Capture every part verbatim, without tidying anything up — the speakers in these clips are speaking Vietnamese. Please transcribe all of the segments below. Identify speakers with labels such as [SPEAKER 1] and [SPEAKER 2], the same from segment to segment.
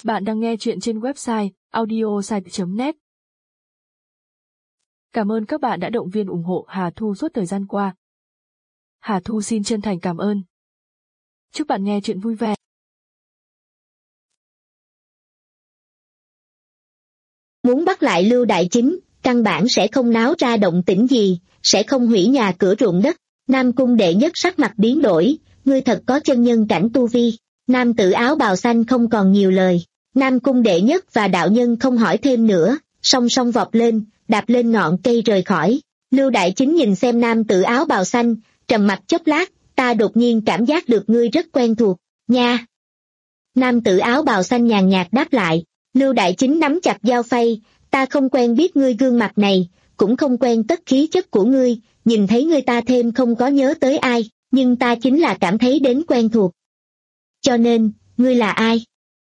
[SPEAKER 1] Bạn đang nghe chuyện trên website audiosite chấm net. Cảm ơn các bạn đã động viên ủng hộ Hà Thu suốt thời gian qua. Hà Thu xin chân thành cảm ơn. Chúc bạn nghe chuyện vui vẻ.
[SPEAKER 2] Muốn bắt lại Lưu Đại Chính, căn bản sẽ không náo ra động tĩnh gì, sẽ không hủy nhà cửa ruộng đất. Nam Cung đệ nhất sắc mặt biến đổi, ngươi thật có chân nhân cảnh tu vi. Nam tử áo bào xanh không còn nhiều lời. Nam Cung đệ nhất và đạo nhân không hỏi thêm nữa, song song vọt lên, đạp lên ngọn cây rời khỏi. Lưu Đại Chính nhìn xem nam tử áo bào xanh, trầm mặc chốc lát, ta đột nhiên cảm giác được ngươi rất quen thuộc, nha. Nam tử áo bào xanh nhàn nhạt đáp lại. Lưu Đại Chính nắm chặt dao phay, ta không quen biết ngươi gương mặt này, cũng không quen tất khí chất của ngươi, nhìn thấy ngươi ta thêm không có nhớ tới ai, nhưng ta chính là cảm thấy đến quen thuộc. Cho nên, ngươi là ai?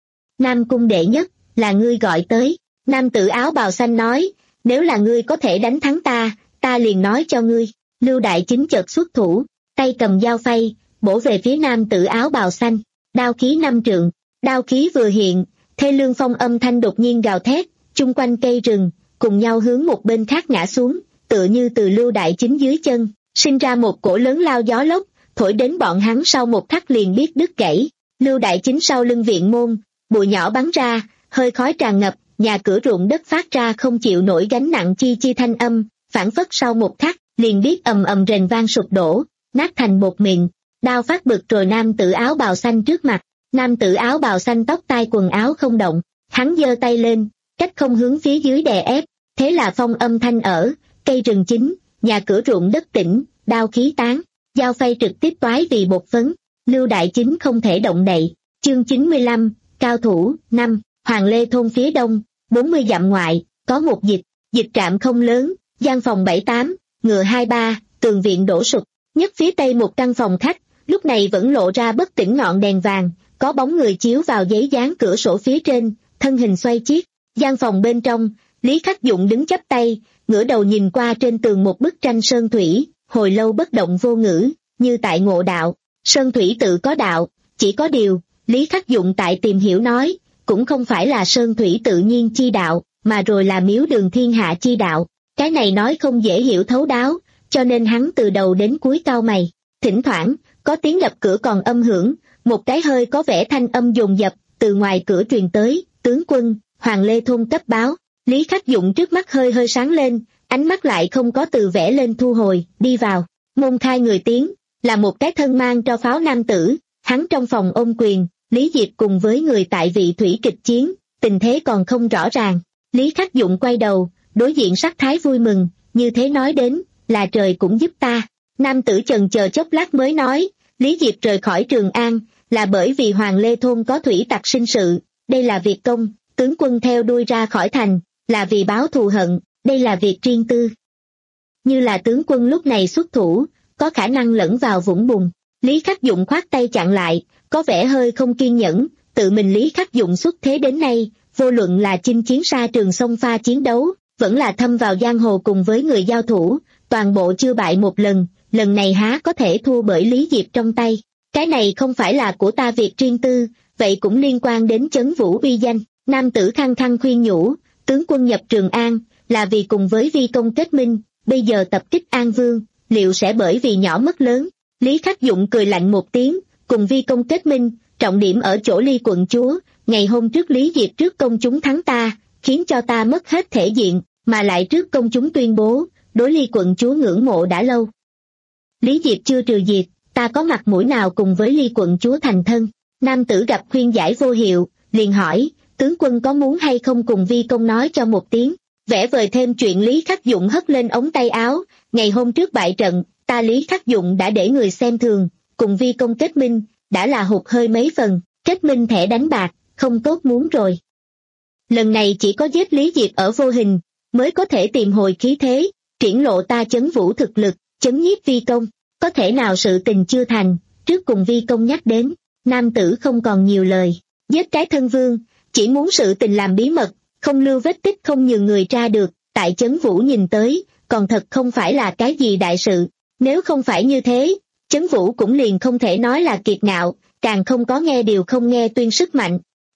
[SPEAKER 2] Nam Cung đệ nhất, là ngươi gọi tới. Nam tử áo bào xanh nói, nếu là ngươi có thể đánh thắng ta, ta liền nói cho ngươi. Lưu Đại Chính chợt xuất thủ, tay cầm dao phay, bổ về phía nam tử áo bào xanh. Đao khí năm trượng, đao khí vừa hiện, thê lương phong âm thanh đột nhiên gào thét, chung quanh cây rừng, cùng nhau hướng một bên khác ngã xuống, tựa như từ Lưu Đại Chính dưới chân, sinh ra một cổ lớn lao gió lốc, thổi đến bọn hắn sau một khắc liền biết đứt gãy. Lưu Đại Chính sau lưng viện môn, bụi nhỏ bắn ra, hơi khói tràn ngập, nhà cửa ruộng đất phát ra không chịu nổi gánh nặng chi chi thanh âm, phản phất sau một khắc, liền biết ầm ầm rền vang sụp đổ, nát thành bột mịn. Đao phát bực rồi nam tử áo bào xanh trước mặt. Nam tử áo bào xanh tóc tai quần áo không động, hắn giơ tay lên, cách không hướng phía dưới đè ép, thế là phong âm thanh ở, cây rừng chín, nhà cửa ruộng đất tỉnh, đao khí tán, dao phay trực tiếp toái vì bột phấn. Lưu Đại Chính không thể động đậy. Chương chín mươi lăm, cao thủ, năm, Hoàng Lê thôn phía đông, bốn mươi dặm ngoại, có một dịch, dịch trạm không lớn, gian phòng bảy tám, ngựa hai ba, tường viện đổ sụp, nhất phía tây một căn phòng khách, lúc này vẫn lộ ra bất tỉnh ngọn đèn vàng, có bóng người chiếu vào giấy dán cửa sổ phía trên, thân hình xoay chiếc. Gian phòng bên trong, Lý Khắc Dụng đứng chắp tay, ngửa đầu nhìn qua trên tường một bức tranh sơn thủy, hồi lâu bất động vô ngữ, như tại ngộ đạo. Sơn thủy tự có đạo, chỉ có điều, Lý Khắc Dụng tại tìm hiểu nói, cũng không phải là sơn thủy tự nhiên chi đạo, mà rồi là miếu đường thiên hạ chi đạo. Cái này nói không dễ hiểu thấu đáo, cho nên hắn từ đầu đến cuối cau mày. Thỉnh thoảng, có tiếng đập cửa còn âm hưởng, một cái hơi có vẻ thanh âm dồn dập, từ ngoài cửa truyền tới, tướng quân, Hoàng Lê thôn cấp báo. Lý Khắc Dụng trước mắt hơi hơi sáng lên, ánh mắt lại không có từ vẽ lên thu hồi, đi vào. Môn khai người tiếng, là một cái thân mang tro pháo nam tử, hắn trong phòng ôm quyền, Lý Diệp cùng với người tại vị thủy kịch chiến, tình thế còn không rõ ràng. Lý Khắc Dụng quay đầu, đối diện sắc thái vui mừng, như thế nói đến, là trời cũng giúp ta. Nam tử chần chờ chốc lát mới nói, Lý Diệp rời khỏi Trường An, là bởi vì Hoàng Lê thôn có thủy tặc sinh sự, đây là việc công, tướng quân theo đuôi ra khỏi thành, là vì báo thù hận, đây là việc riêng tư. Như là tướng quân lúc này xuất thủ, có khả năng lẫn vào vũng bùn. Lý Khắc Dụng khoát tay chặn lại, có vẻ hơi không kiên nhẫn, tự mình Lý Khắc Dụng xuất thế đến nay, vô luận là chinh chiến xa trường sông pha chiến đấu, vẫn là thâm vào giang hồ cùng với người giao thủ, toàn bộ chưa bại một lần, lần này há có thể thua bởi Lý Diệp trong tay. Cái này không phải là của ta việc riêng tư, vậy cũng liên quan đến chấn vũ uy danh. Nam tử khăng khăng khuyên nhủ, tướng quân nhập Trường An, là vì cùng với vi công kết minh, bây giờ tập kích An Vương, liệu sẽ bởi vì nhỏ mất lớn. Lý Khắc Dụng cười lạnh một tiếng, cùng vi công kết minh, trọng điểm ở chỗ Ly quận chúa, ngày hôm trước Lý Diệp trước công chúng thắng ta, khiến cho ta mất hết thể diện, mà lại trước công chúng tuyên bố, đối Ly quận chúa ngưỡng mộ đã lâu. Lý Diệp chưa trừ diệt, ta có mặt mũi nào cùng với Ly quận chúa thành thân. Nam tử gặp khuyên giải vô hiệu, liền hỏi, tướng quân có muốn hay không cùng vi công nói cho một tiếng. Vẽ vời thêm chuyện Lý Khắc Dụng hất lên ống tay áo, ngày hôm trước bại trận, ta Lý Khắc Dụng đã để người xem thường, cùng vi công kết minh, đã là hụt hơi mấy phần, kết minh thẻ đánh bạc, không tốt muốn rồi. Lần này chỉ có giết Lý Diệp ở vô hình, mới có thể tìm hồi khí thế, triển lộ ta chấn vũ thực lực, chấn nhiếp vi công, có thể nào sự tình chưa thành, trước cùng vi công nhắc đến. Nam tử không còn nhiều lời, giết cái thân vương, chỉ muốn sự tình làm bí mật, không lưu vết tích không nhường người tra được, tại chấn vũ nhìn tới, còn thật không phải là cái gì đại sự. Nếu không phải như thế, chấn vũ cũng liền không thể nói là kiệt ngạo, càng không có nghe điều không nghe tuyên sức mạnh.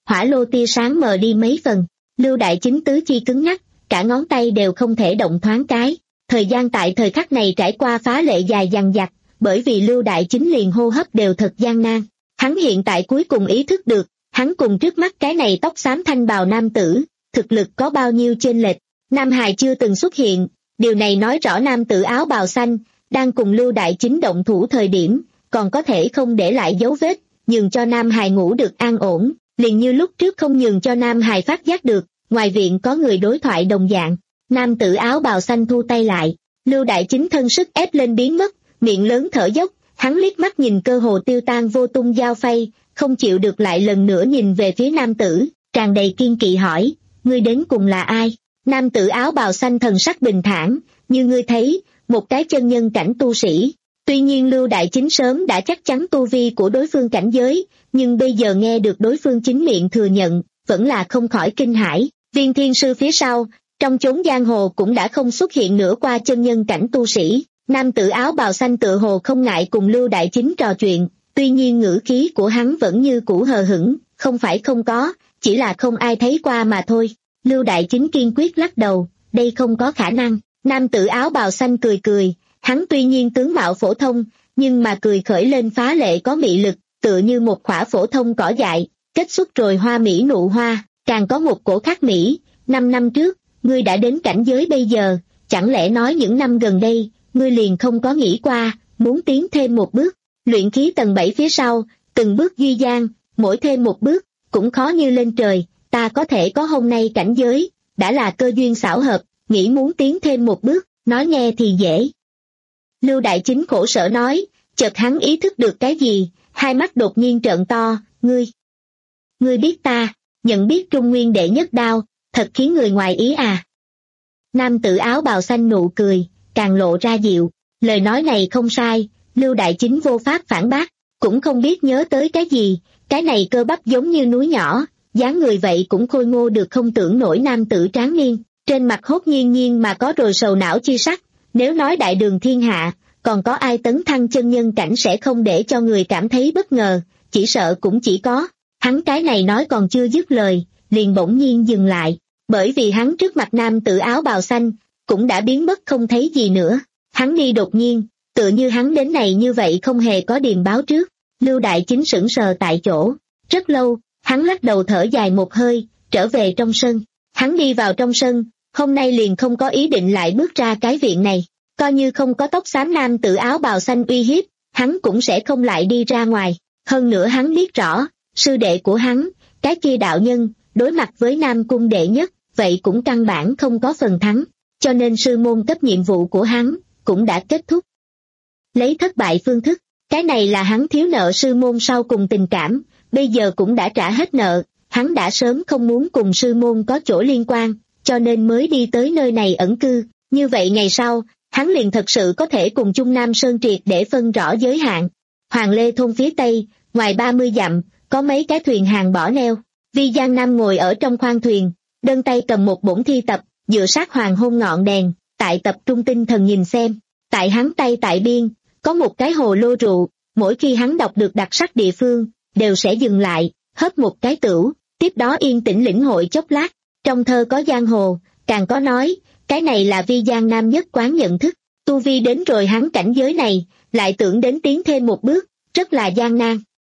[SPEAKER 2] hỏa lô tia sáng mờ đi mấy phần. Lưu Đại Chính tứ chi cứng ngắc, cả ngón tay đều không thể động thoáng cái. Thời gian tại thời khắc này trải qua phá lệ dài dằng dặc, bởi vì Lưu Đại Chính liền hô hấp đều thật gian nan. Hắn hiện tại cuối cùng ý thức được, hắn cùng trước mắt cái này tóc xám thanh bào nam tử, thực lực có bao nhiêu chênh lệch. Nam Hài chưa từng xuất hiện, điều này nói rõ nam tử áo bào xanh, đang cùng Lưu Đại Chính động thủ thời điểm, còn có thể không để lại dấu vết, nhường cho Nam Hài ngủ được an ổn, liền như lúc trước không nhường cho Nam Hài phát giác được, ngoài viện có người đối thoại đồng dạng. Nam tử áo bào xanh thu tay lại, Lưu Đại Chính thân sức ép lên biến mất, miệng lớn thở dốc, hắn liếc mắt nhìn cơ hồ tiêu tan vô tung dao phay, không chịu được lại lần nữa nhìn về phía nam tử, tràn đầy kiên kỵ hỏi, ngươi đến cùng là ai? Nam tử áo bào xanh thần sắc bình thản, như ngươi thấy, một cái chân nhân cảnh tu sĩ. Tuy nhiên Lưu Đại Chính sớm đã chắc chắn tu vi của đối phương cảnh giới, nhưng bây giờ nghe được đối phương chính miệng thừa nhận, vẫn là không khỏi kinh hãi. Viên thiên sư phía sau, trong chốn giang hồ cũng đã không xuất hiện nữa qua chân nhân cảnh tu sĩ. Nam tử áo bào xanh tựa hồ không ngại cùng Lưu Đại Chính trò chuyện, tuy nhiên ngữ khí của hắn vẫn như cũ hờ hững, không phải không có, chỉ là không ai thấy qua mà thôi. Lưu Đại Chính kiên quyết lắc đầu, đây không có khả năng. Nam tử áo bào xanh cười cười, hắn tuy nhiên tướng mạo phổ thông, nhưng mà cười khởi lên phá lệ có mị lực, tựa như một khỏa phổ thông cỏ dại, kết xuất rồi hoa mỹ nụ hoa, càng có một cổ khắc mỹ. Năm năm trước, ngươi đã đến cảnh giới bây giờ, chẳng lẽ nói những năm gần đây, ngươi liền không có nghĩ qua, muốn tiến thêm một bước, luyện khí tầng bảy phía sau, từng bước duy gian, mỗi thêm một bước, cũng khó như lên trời, ta có thể có hôm nay cảnh giới, đã là cơ duyên xảo hợp, nghĩ muốn tiến thêm một bước, nói nghe thì dễ. Lưu Đại Chính khổ sở nói, chợt hắn ý thức được cái gì, hai mắt đột nhiên trợn to, ngươi, ngươi biết ta, nhận biết Trung Nguyên đệ nhất đao, thật khiến người ngoài ý à. Nam tử áo bào xanh nụ cười, càng lộ ra dịu, lời nói này không sai, Lưu Đại Chính vô pháp phản bác, cũng không biết nhớ tới cái gì, cái này cơ bắp giống như núi nhỏ, dáng người vậy cũng khôi ngô được không tưởng nổi nam tử tráng niên, trên mặt hốt nhiên nhiên mà có rồi sầu não chi sắc, nếu nói đại đường thiên hạ, còn có ai tấn thăng chân nhân cảnh sẽ không để cho người cảm thấy bất ngờ, chỉ sợ cũng chỉ có, hắn cái này nói còn chưa dứt lời, liền bỗng nhiên dừng lại, bởi vì hắn trước mặt nam tử áo bào xanh, cũng đã biến mất không thấy gì nữa, hắn đi đột nhiên, tựa như hắn đến này như vậy không hề có điềm báo trước. Lưu Đại Chính sững sờ tại chỗ, rất lâu, hắn lắc đầu thở dài một hơi, trở về trong sân, hắn đi vào trong sân, hôm nay liền không có ý định lại bước ra cái viện này, coi như không có tóc xám nam tử áo bào xanh uy hiếp, hắn cũng sẽ không lại đi ra ngoài, hơn nữa hắn biết rõ, sư đệ của hắn, cái kia đạo nhân, đối mặt với Nam Cung đệ nhất, vậy cũng căn bản không có phần thắng, cho nên sư môn cấp nhiệm vụ của hắn, cũng đã kết thúc. Lấy thất bại phương thức, cái này là hắn thiếu nợ sư môn sau cùng tình cảm, bây giờ cũng đã trả hết nợ, hắn đã sớm không muốn cùng sư môn có chỗ liên quan, cho nên mới đi tới nơi này ẩn cư, như vậy ngày sau, hắn liền thật sự có thể cùng Trung Nam Sơn triệt để phân rõ giới hạn. Hoàng Lê thôn phía tây, ngoài ba mươi dặm, có mấy cái thuyền hàng bỏ neo, Vi Giang Nam ngồi ở trong khoang thuyền, đơn tay cầm một bổn thi tập, dựa sát hoàng hôn ngọn đèn, tại tập trung tinh thần nhìn xem, tại hắn tay tại biên, có một cái hồ lô rượu, mỗi khi hắn đọc được đặc sắc địa phương, đều sẽ dừng lại, hớp một cái tửu, tiếp đó yên tĩnh lĩnh hội chốc lát, trong thơ có giang hồ, càng có nói, cái này là Vi Giang Nam nhất quán nhận thức, tu vi đến rồi hắn cảnh giới này, lại tưởng đến tiến thêm một bước, rất là gian nan.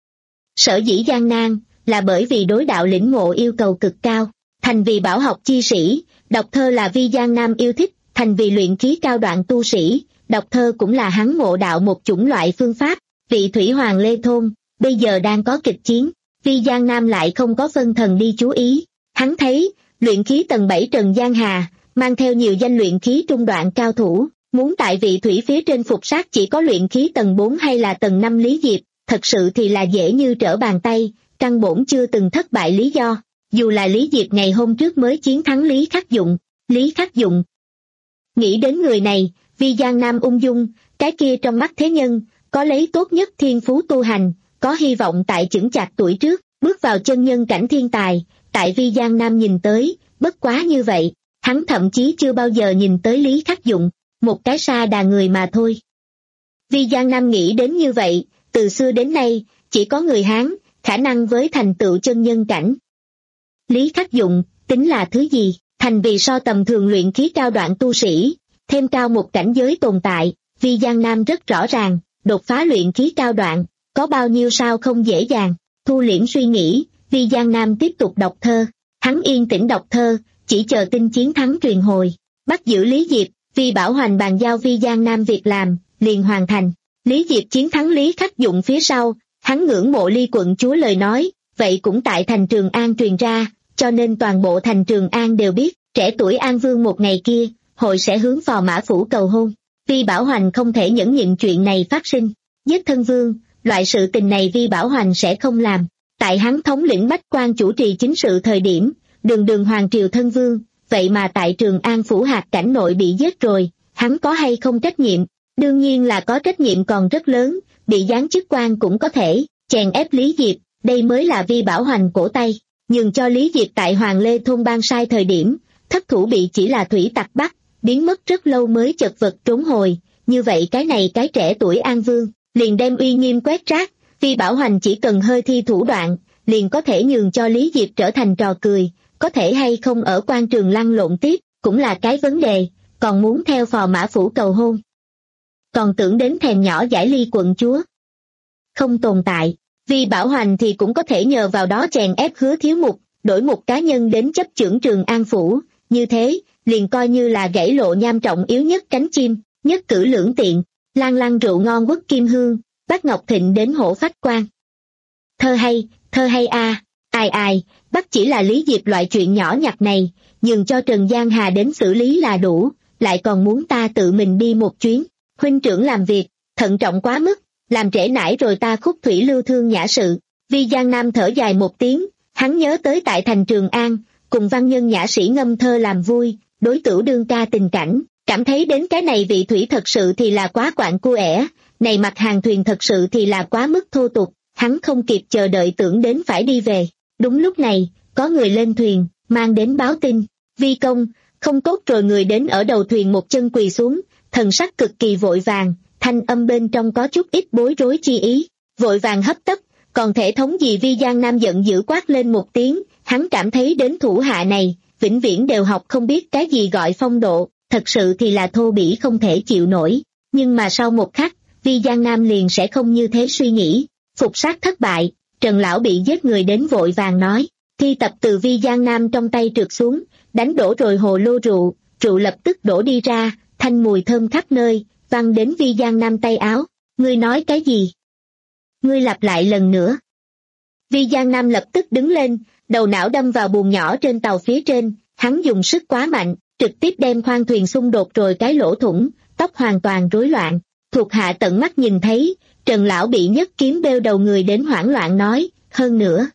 [SPEAKER 2] Sở dĩ gian nan, là bởi vì đối đạo lĩnh ngộ yêu cầu cực cao, thành vì bảo học chi sĩ, đọc thơ là Vi Giang Nam yêu thích, thành vì luyện khí cao đoạn tu sĩ, đọc thơ cũng là hắn ngộ đạo một chủng loại phương pháp, vị thủy hoàng Lê Thôn, bây giờ đang có kịch chiến, Vi Giang Nam lại không có phân thần đi chú ý, hắn thấy, luyện khí tầng bảy Trần Giang Hà, mang theo nhiều danh luyện khí trung đoạn cao thủ, muốn tại vị thủy phía trên phục sát chỉ có luyện khí tầng bốn hay là tầng năm Lý Diệp, thật sự thì là dễ như trở bàn tay, căn bổn chưa từng thất bại lý do, dù là Lý Diệp ngày hôm trước mới chiến thắng Lý Khắc Dụng, Lý Khắc Dụng. Nghĩ đến người này, Vi Giang Nam ung dung, cái kia trong mắt thế nhân, có lấy tốt nhất thiên phú tu hành, có hy vọng tại chững chạc tuổi trước, bước vào chân nhân cảnh thiên tài, tại Vi Giang Nam nhìn tới, bất quá như vậy, hắn thậm chí chưa bao giờ nhìn tới Lý Khắc Dụng, một cái sa đà người mà thôi. Vi Giang Nam nghĩ đến như vậy, từ xưa đến nay, chỉ có người Hán, khả năng với thành tựu chân nhân cảnh, Lý Khắc Dụng, tính là thứ gì? Thành vì so tầm thường luyện khí cao đoạn tu sĩ, thêm cao một cảnh giới tồn tại, Vi Giang Nam rất rõ ràng, đột phá luyện khí cao đoạn, có bao nhiêu sao không dễ dàng. Thu liễm suy nghĩ, Vi Giang Nam tiếp tục đọc thơ. Hắn yên tĩnh đọc thơ, chỉ chờ tin chiến thắng truyền hồi. Bắt giữ Lý Diệp, Vi Bảo Hoành bàn giao Vi Giang Nam việc làm, liền hoàn thành. Lý Diệp chiến thắng Lý Khắc Dụng phía sau, hắn ngưỡng mộ Ly quận chúa lời nói, vậy cũng tại thành Trường An truyền ra, cho nên toàn bộ thành Trường An đều biết, trẻ tuổi An Vương một ngày kia, hội sẽ hướng Phò Mã Phủ cầu hôn. Vi Bảo Hoành không thể nhẫn nhịn chuyện này phát sinh, giết thân vương, loại sự tình này Vi Bảo Hoành sẽ không làm. Tại hắn thống lĩnh bách quan chủ trì chính sự thời điểm, đường đường hoàng triều thân vương, vậy mà tại Trường An Phủ hạt cảnh nội bị giết rồi, hắn có hay không trách nhiệm? Đương nhiên là có trách nhiệm còn rất lớn, bị giáng chức quan cũng có thể, chèn ép Lý Diệp, đây mới là Vi Bảo Hoành cổ tay, nhường cho Lý Diệp tại Hoàng Lê Thôn ban sai thời điểm, thất thủ bị chỉ là thủy tặc bắt, biến mất rất lâu mới chật vật trốn hồi, như vậy cái này cái trẻ tuổi An Vương, liền đem uy nghiêm quét rác, Vi Bảo Hoành chỉ cần hơi thi thủ đoạn, liền có thể nhường cho Lý Diệp trở thành trò cười, có thể hay không ở quan trường lăn lộn tiếp, cũng là cái vấn đề, còn muốn theo Phò Mã Phủ cầu hôn. Còn tưởng đến thèm nhỏ giải Ly quận chúa. Không tồn tại, Vi Bảo Hoành thì cũng có thể nhờ vào đó chèn ép Hứa Thiếu Mục, đổi một cá nhân đến chấp chưởng Trường An Phủ, như thế, liền coi như là gãy lộ nham trọng yếu nhất cánh chim, nhất cử lưỡng tiện, lan lăng rượu ngon quốc kim hương, Bác Ngọc Thịnh đến hổ phách quan. Thơ hay, thơ hay a, à. Ai ai, bắt chỉ là Lý Diệp loại chuyện nhỏ nhặt này, nhường cho Trần Giang Hà đến xử lý là đủ, lại còn muốn ta tự mình đi một chuyến. Huynh trưởng làm việc, thận trọng quá mức, làm trễ nải rồi ta khúc thủy lưu thương nhã sự. Vi Giang Nam thở dài một tiếng, hắn nhớ tới tại thành Trường An, cùng văn nhân nhã sĩ ngâm thơ làm vui, đối tửu đương ca tình cảnh, cảm thấy đến cái này vị thủy thật sự thì là quá quạng cua ẻ, này mặt hàng thuyền thật sự thì là quá mức thô tục, hắn không kịp chờ đợi tưởng đến phải đi về. Đúng lúc này, có người lên thuyền, mang đến báo tin, Vi công, không tốt rồi. Người đến ở đầu thuyền một chân quỳ xuống, thần sắc cực kỳ vội vàng, thanh âm bên trong có chút ít bối rối chi ý, vội vàng hấp tấp, còn thể thống gì? Vi Giang Nam giận dữ quát lên một tiếng, hắn cảm thấy đến thủ hạ này, vĩnh viễn đều học không biết cái gì gọi phong độ, thật sự thì là thô bỉ không thể chịu nổi, nhưng mà sau một khắc, Vi Giang Nam liền sẽ không như thế suy nghĩ. Phục sát thất bại, Trần Lão bị giết. Người đến vội vàng nói, thi tập từ Vi Giang Nam trong tay trượt xuống, đánh đổ rồi hồ lô rượu, rượu lập tức đổ đi ra, thanh mùi thơm khắp nơi, văng đến Vi Giang Nam tay áo. Ngươi nói cái gì? Ngươi lặp lại lần nữa. Vi Giang Nam lập tức đứng lên, đầu não đâm vào buồng nhỏ trên tàu phía trên, hắn dùng sức quá mạnh, trực tiếp đem khoang thuyền xung đột rồi cái lỗ thủng, tóc hoàn toàn rối loạn. Thuộc hạ tận mắt nhìn thấy, Trần Lão bị nhất kiếm bêu đầu. Người đến hoảng loạn nói, hơn nữa.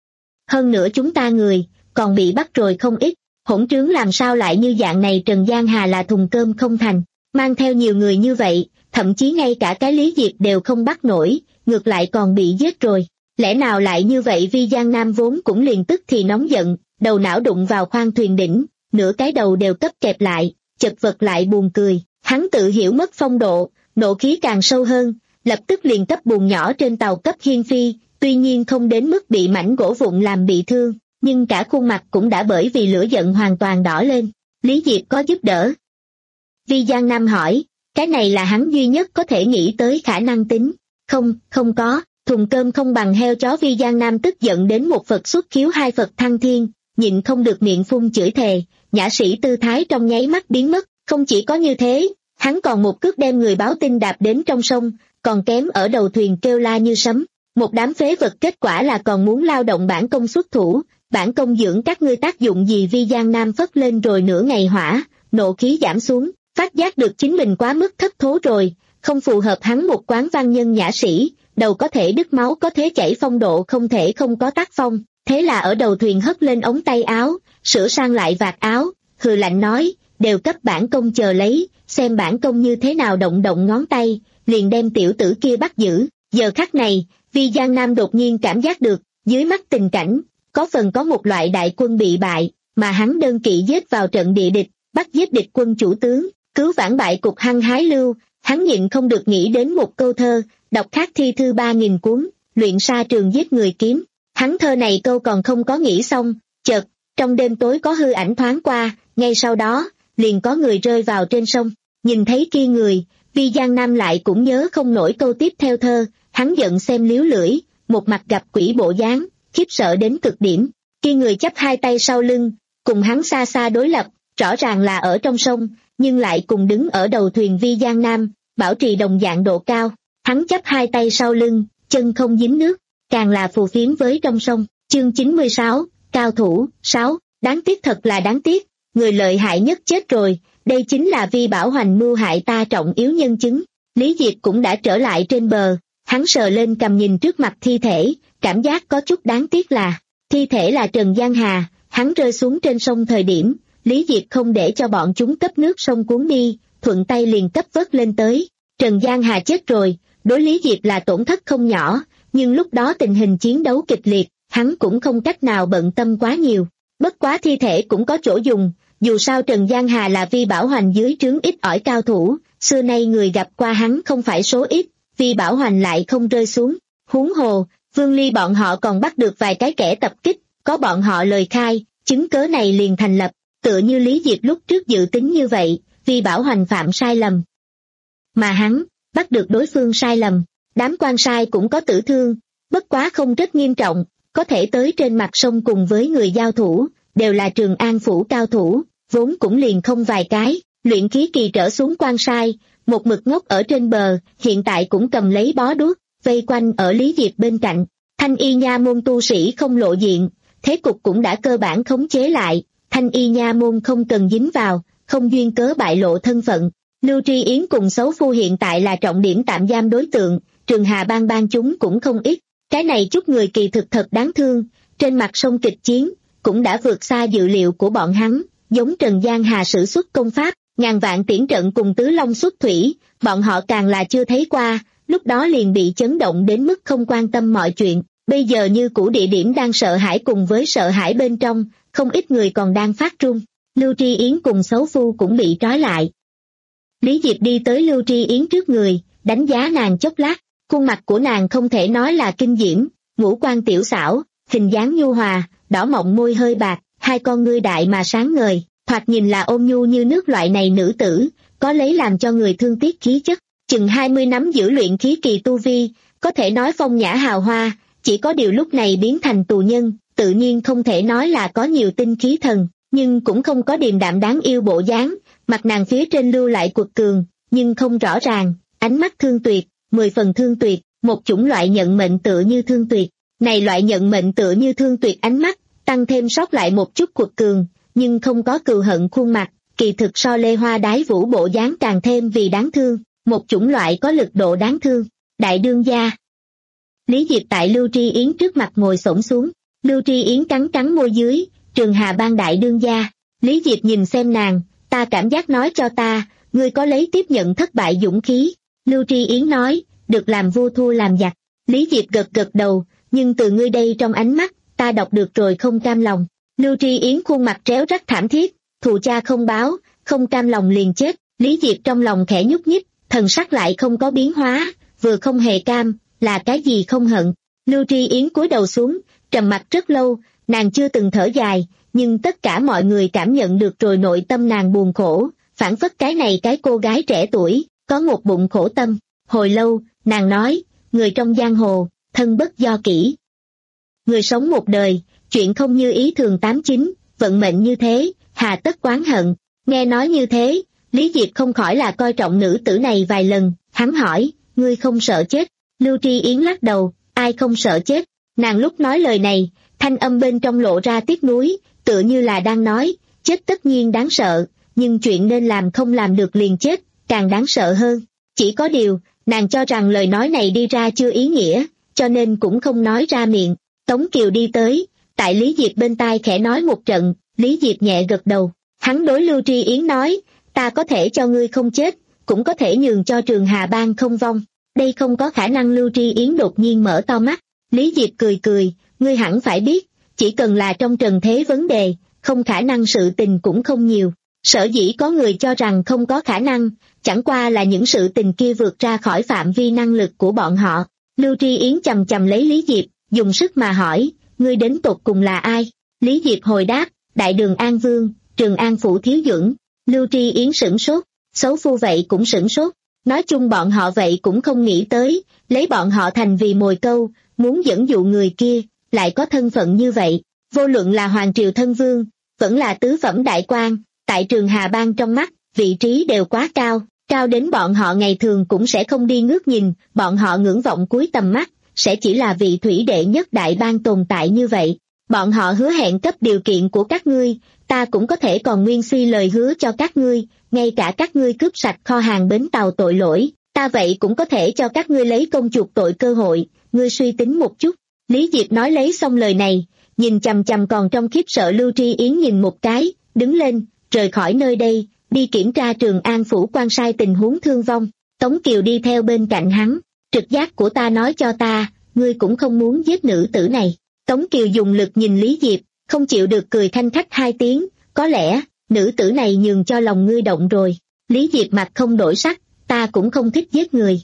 [SPEAKER 2] Hơn nữa chúng ta người, còn bị bắt rồi không ít, hỗn trướng làm sao lại như dạng này? Trần Giang Hà là thùng cơm không thành, mang theo nhiều người như vậy, thậm chí ngay cả cái Lý Diệp đều không bắt nổi, ngược lại còn bị giết rồi. Lẽ nào lại như vậy? Vi Giang Nam vốn cũng liền tức thì nóng giận, đầu não đụng vào khoang thuyền đỉnh, nửa cái đầu đều cấp kẹp lại, chật vật lại buồn cười, hắn tự hiểu mất phong độ, nộ khí càng sâu hơn, lập tức liền cấp buồng nhỏ trên tàu cấp hiên phi, tuy nhiên không đến mức bị mảnh gỗ vụn làm bị thương, nhưng cả khuôn mặt cũng đã bởi vì lửa giận hoàn toàn đỏ lên. Lý Diệp có giúp đỡ? Vi Giang Nam hỏi, cái này là hắn duy nhất có thể nghĩ tới khả năng tính. Không, không có, thùng cơm không bằng heo chó. Vi Giang Nam tức giận đến một Phật xuất khiếu hai Phật thăng thiên, nhịn không được miệng phun chửi thề, nhã sĩ tư thái trong nháy mắt biến mất. Không chỉ có như thế, hắn còn một cước đem người báo tin đạp đến trong sông, còn kém ở đầu thuyền kêu la như sấm. Một đám phế vật, kết quả là còn muốn lao động bản công xuất thủ, bản công dưỡng các ngươi tác dụng gì? Vi Giang Nam phất lên rồi nửa ngày hỏa, nộ khí giảm xuống, phát giác được chính mình quá mức thất thố rồi, không phù hợp hắn một quán văn nhân nhã sĩ, đầu có thể đứt máu có thể chảy phong độ không thể không có tác phong, thế là ở đầu thuyền hất lên ống tay áo, sửa sang lại vạt áo, hừ lạnh nói, đều cấp bản công chờ lấy, xem bản công như thế nào động động ngón tay, liền đem tiểu tử kia bắt giữ. Giờ khắc này, Vi Giang Nam đột nhiên cảm giác được, dưới mắt tình cảnh, có phần có một loại đại quân bị bại, mà hắn đơn kỵ giết vào trận địa địch, bắt giết địch quân chủ tướng, cứu vãn bại cục hăng hái lưu. Hắn nhịn không được nghĩ đến một câu thơ, đọc khát thi thư ba nghìn cuốn, luyện sa trường giết người kiếm. Hắn thơ này câu còn không có nghĩ xong, Chợt, trong đêm tối có hư ảnh thoáng qua, ngay sau đó, liền có người rơi vào trên sông. Nhìn thấy kia người, Vi Giang Nam lại cũng nhớ không nổi câu tiếp theo thơ, hắn giận xem liếu lưỡi, một mặt gặp quỷ bộ dáng, khiếp sợ đến cực điểm. Kia người chắp hai tay sau lưng, cùng hắn xa xa đối lập, rõ ràng là ở trong sông, nhưng lại cùng đứng ở đầu thuyền Vi Giang Nam, bảo trì đồng dạng độ cao. Hắn chắp hai tay sau lưng, chân không dính nước, càng là phù phiếm với trong sông. Chương chín mươi sáu, cao thủ, sáu, đáng tiếc thật là đáng tiếc, người lợi hại nhất chết rồi, đây chính là Vi Bảo Hoành mưu hại ta trọng yếu nhân chứng. Lý Diệp cũng đã trở lại trên bờ, hắn sờ lên cầm nhìn trước mặt thi thể, cảm giác có chút đáng tiếc là, thi thể là Trần Giang Hà, hắn rơi xuống trên sông thời điểm, Lý Diệp không để cho bọn chúng cấp nước sông cuốn đi, thuận tay liền cấp vớt lên tới. Trần Giang Hà chết rồi, đối Lý Diệp là tổn thất không nhỏ, nhưng lúc đó tình hình chiến đấu kịch liệt, hắn cũng không cách nào bận tâm quá nhiều. Bất quá thi thể cũng có chỗ dùng, dù sao Trần Giang Hà là Vi Bảo Hoành dưới trướng ít ỏi cao thủ, xưa nay người gặp qua hắn không phải số ít, Vi Bảo Hoành lại không rơi xuống. Huống hồ, Vương Ly bọn họ còn bắt được vài cái kẻ tập kích, có bọn họ lời khai, chứng cớ này liền thành lập, tựa như Lý Diệp lúc trước dự tính như vậy, Vi Bảo Hoành phạm sai lầm. Mà hắn, bắt được đối phương sai lầm, đám quan sai cũng có tử thương, bất quá không rất nghiêm trọng, có thể tới trên mặt sông cùng với người giao thủ, đều là Trường An phủ cao thủ, vốn cũng liền không vài cái, luyện khí kỳ trở xuống quan sai, một mực ngốc ở trên bờ, hiện tại cũng cầm lấy bó đuốc, vây quanh ở Lý Diệp bên cạnh. Thanh y nha môn tu sĩ không lộ diện, thế cục cũng đã cơ bản khống chế lại, thanh y nha môn không cần dính vào, không duyên cớ bại lộ thân phận. Lưu Tri Yến cùng Xấu Phu hiện tại là trọng điểm tạm giam đối tượng, Trường Hà Bang bang chúng cũng không ít, cái này chút người kỳ thực thật đáng thương, trên mặt sông kịch chiến, cũng đã vượt xa dự liệu của bọn hắn, giống Trần Giang Hà sử xuất công pháp, ngàn vạn tiễn trận cùng Tứ Long xuất thủy, bọn họ càng là chưa thấy qua, lúc đó liền bị chấn động đến mức không quan tâm mọi chuyện, bây giờ như cũ địa điểm đang sợ hãi cùng với sợ hãi bên trong, không ít người còn đang phát run. Lưu Tri Yến cùng Xấu Phu cũng bị trói lại. Lý Diệp đi tới Lưu Tri Yến trước người, đánh giá nàng chốc lát, khuôn mặt của nàng không thể nói là kinh diễm, ngũ quan tiểu xảo, hình dáng nhu hòa, đỏ mọng môi hơi bạc, hai con ngươi đại mà sáng ngời, thoạt nhìn là ôn nhu như nước loại này nữ tử, có lấy làm cho người thương tiếc khí chất, chừng hai mươi năm giữ luyện khí kỳ tu vi, có thể nói phong nhã hào hoa, chỉ có điều lúc này biến thành tù nhân, tự nhiên không thể nói là có nhiều tinh khí thần, nhưng cũng không có điềm đạm đáng yêu bộ dáng, mặt nàng phía trên lưu lại cuột cường, nhưng không rõ ràng, ánh mắt thương tuyệt, mười phần thương tuyệt, một chủng loại nhận mệnh tựa như thương tuyệt, này loại nhận mệnh tựa như thương tuyệt ánh mắt, tăng thêm sót lại một chút cuột cường, nhưng không có cừu hận khuôn mặt, kỳ thực so Lê Hoa Đái Vũ bộ dáng càng thêm vì đáng thương, một chủng loại có lực độ đáng thương. Đại đương gia. Lý Diệp tại Lưu Tri Yến trước mặt ngồi xổm xuống, Lưu Tri Yến cắn cắn môi dưới, Trường Hà Bang đại đương gia. Lý Diệp nhìn xem nàng, ta cảm giác nói cho ta, ngươi có lấy tiếp nhận thất bại dũng khí. Lưu Tri Yến nói, được làm vua thua làm giặc. Lý Diệp gật gật đầu, nhưng từ ngươi đây trong ánh mắt, ta đọc được rồi không cam lòng. Lưu Tri Yến khuôn mặt tréo rắc thảm thiết, thù cha không báo, không cam lòng liền chết. Lý Diệp trong lòng khẽ nhúc nhích, thần sắc lại không có biến hóa, vừa không hề cam, là cái gì không hận. Lưu Tri Yến cúi đầu xuống, trầm mặt rất lâu, nàng chưa từng thở dài, nhưng tất cả mọi người cảm nhận được rồi nội tâm nàng buồn khổ, phản phất cái này cái cô gái trẻ tuổi, có một bụng khổ tâm. Hồi lâu, nàng nói, người trong giang hồ, thân bất do kỷ. Người sống một đời, chuyện không như ý thường tám chín, vận mệnh như thế, hà tất oán hận. Nghe nói như thế, Lý Diệp không khỏi là coi trọng nữ tử này vài lần, hắn hỏi, ngươi không sợ chết? Lưu Tri Yến lắc đầu, ai không sợ chết? Nàng lúc nói lời này, thanh âm bên trong lộ ra tiếc nuối, tựa như là đang nói, chết tất nhiên đáng sợ, nhưng chuyện nên làm không làm được liền chết, càng đáng sợ hơn. Chỉ có điều, nàng cho rằng lời nói này đi ra chưa ý nghĩa, cho nên cũng không nói ra miệng. Tống Kiều đi tới, tại Lý Diệp bên tai khẽ nói một trận, Lý Diệp nhẹ gật đầu. Hắn đối Lưu Tri Yến nói, ta có thể cho ngươi không chết, cũng có thể nhường cho Trường Hà Bang không vong. Đây không có khả năng. Lưu Tri Yến đột nhiên mở to mắt. Lý Diệp cười cười, ngươi hẳn phải biết, chỉ cần là trong trần thế vấn đề, không khả năng sự tình cũng không nhiều. Sở dĩ có người cho rằng không có khả năng, chẳng qua là những sự tình kia vượt ra khỏi phạm vi năng lực của bọn họ. Lưu Tri Yến chầm chầm lấy Lý Diệp, dùng sức mà hỏi, ngươi đến tột cùng là ai? Lý Diệp hồi đáp, Đại Đường An Vương, Trường An Phủ Thiếu Duẩn. Lưu Tri Yến sửng sốt, xấu phu vậy cũng sửng sốt. Nói chung bọn họ vậy cũng không nghĩ tới, lấy bọn họ thành vì mồi câu, muốn dẫn dụ người kia, lại có thân phận như vậy. Vô luận là Hoàng Triều Thân Vương, vẫn là tứ phẩm đại quan, tại Trường Hà Bang trong mắt, vị trí đều quá cao, cao đến bọn họ ngày thường cũng sẽ không đi ngước nhìn, bọn họ ngưỡng vọng cuối tầm mắt, sẽ chỉ là vị thủy đệ nhất đại bang tồn tại như vậy. Bọn họ hứa hẹn cấp điều kiện của các ngươi, ta cũng có thể còn nguyên suy lời hứa cho các ngươi, ngay cả các ngươi cướp sạch kho hàng bến tàu tội lỗi, ta vậy cũng có thể cho các ngươi lấy công chuộc tội cơ hội, ngươi suy tính một chút. Lý Diệp nói lấy xong lời này, nhìn chằm chằm còn trong khiếp sợ Lưu Tri Yến nhìn một cái, đứng lên, rời khỏi nơi đây, đi kiểm tra Trường An Phủ quan sai tình huống thương vong. Tống Kiều đi theo bên cạnh hắn, trực giác của ta nói cho ta, ngươi cũng không muốn giết nữ tử này. Tống Kiều dùng lực nhìn Lý Diệp, không chịu được cười khanh khách hai tiếng, có lẽ, nữ tử này nhường cho lòng ngươi động rồi. Lý Diệp mặt không đổi sắc, ta cũng không thích giết người.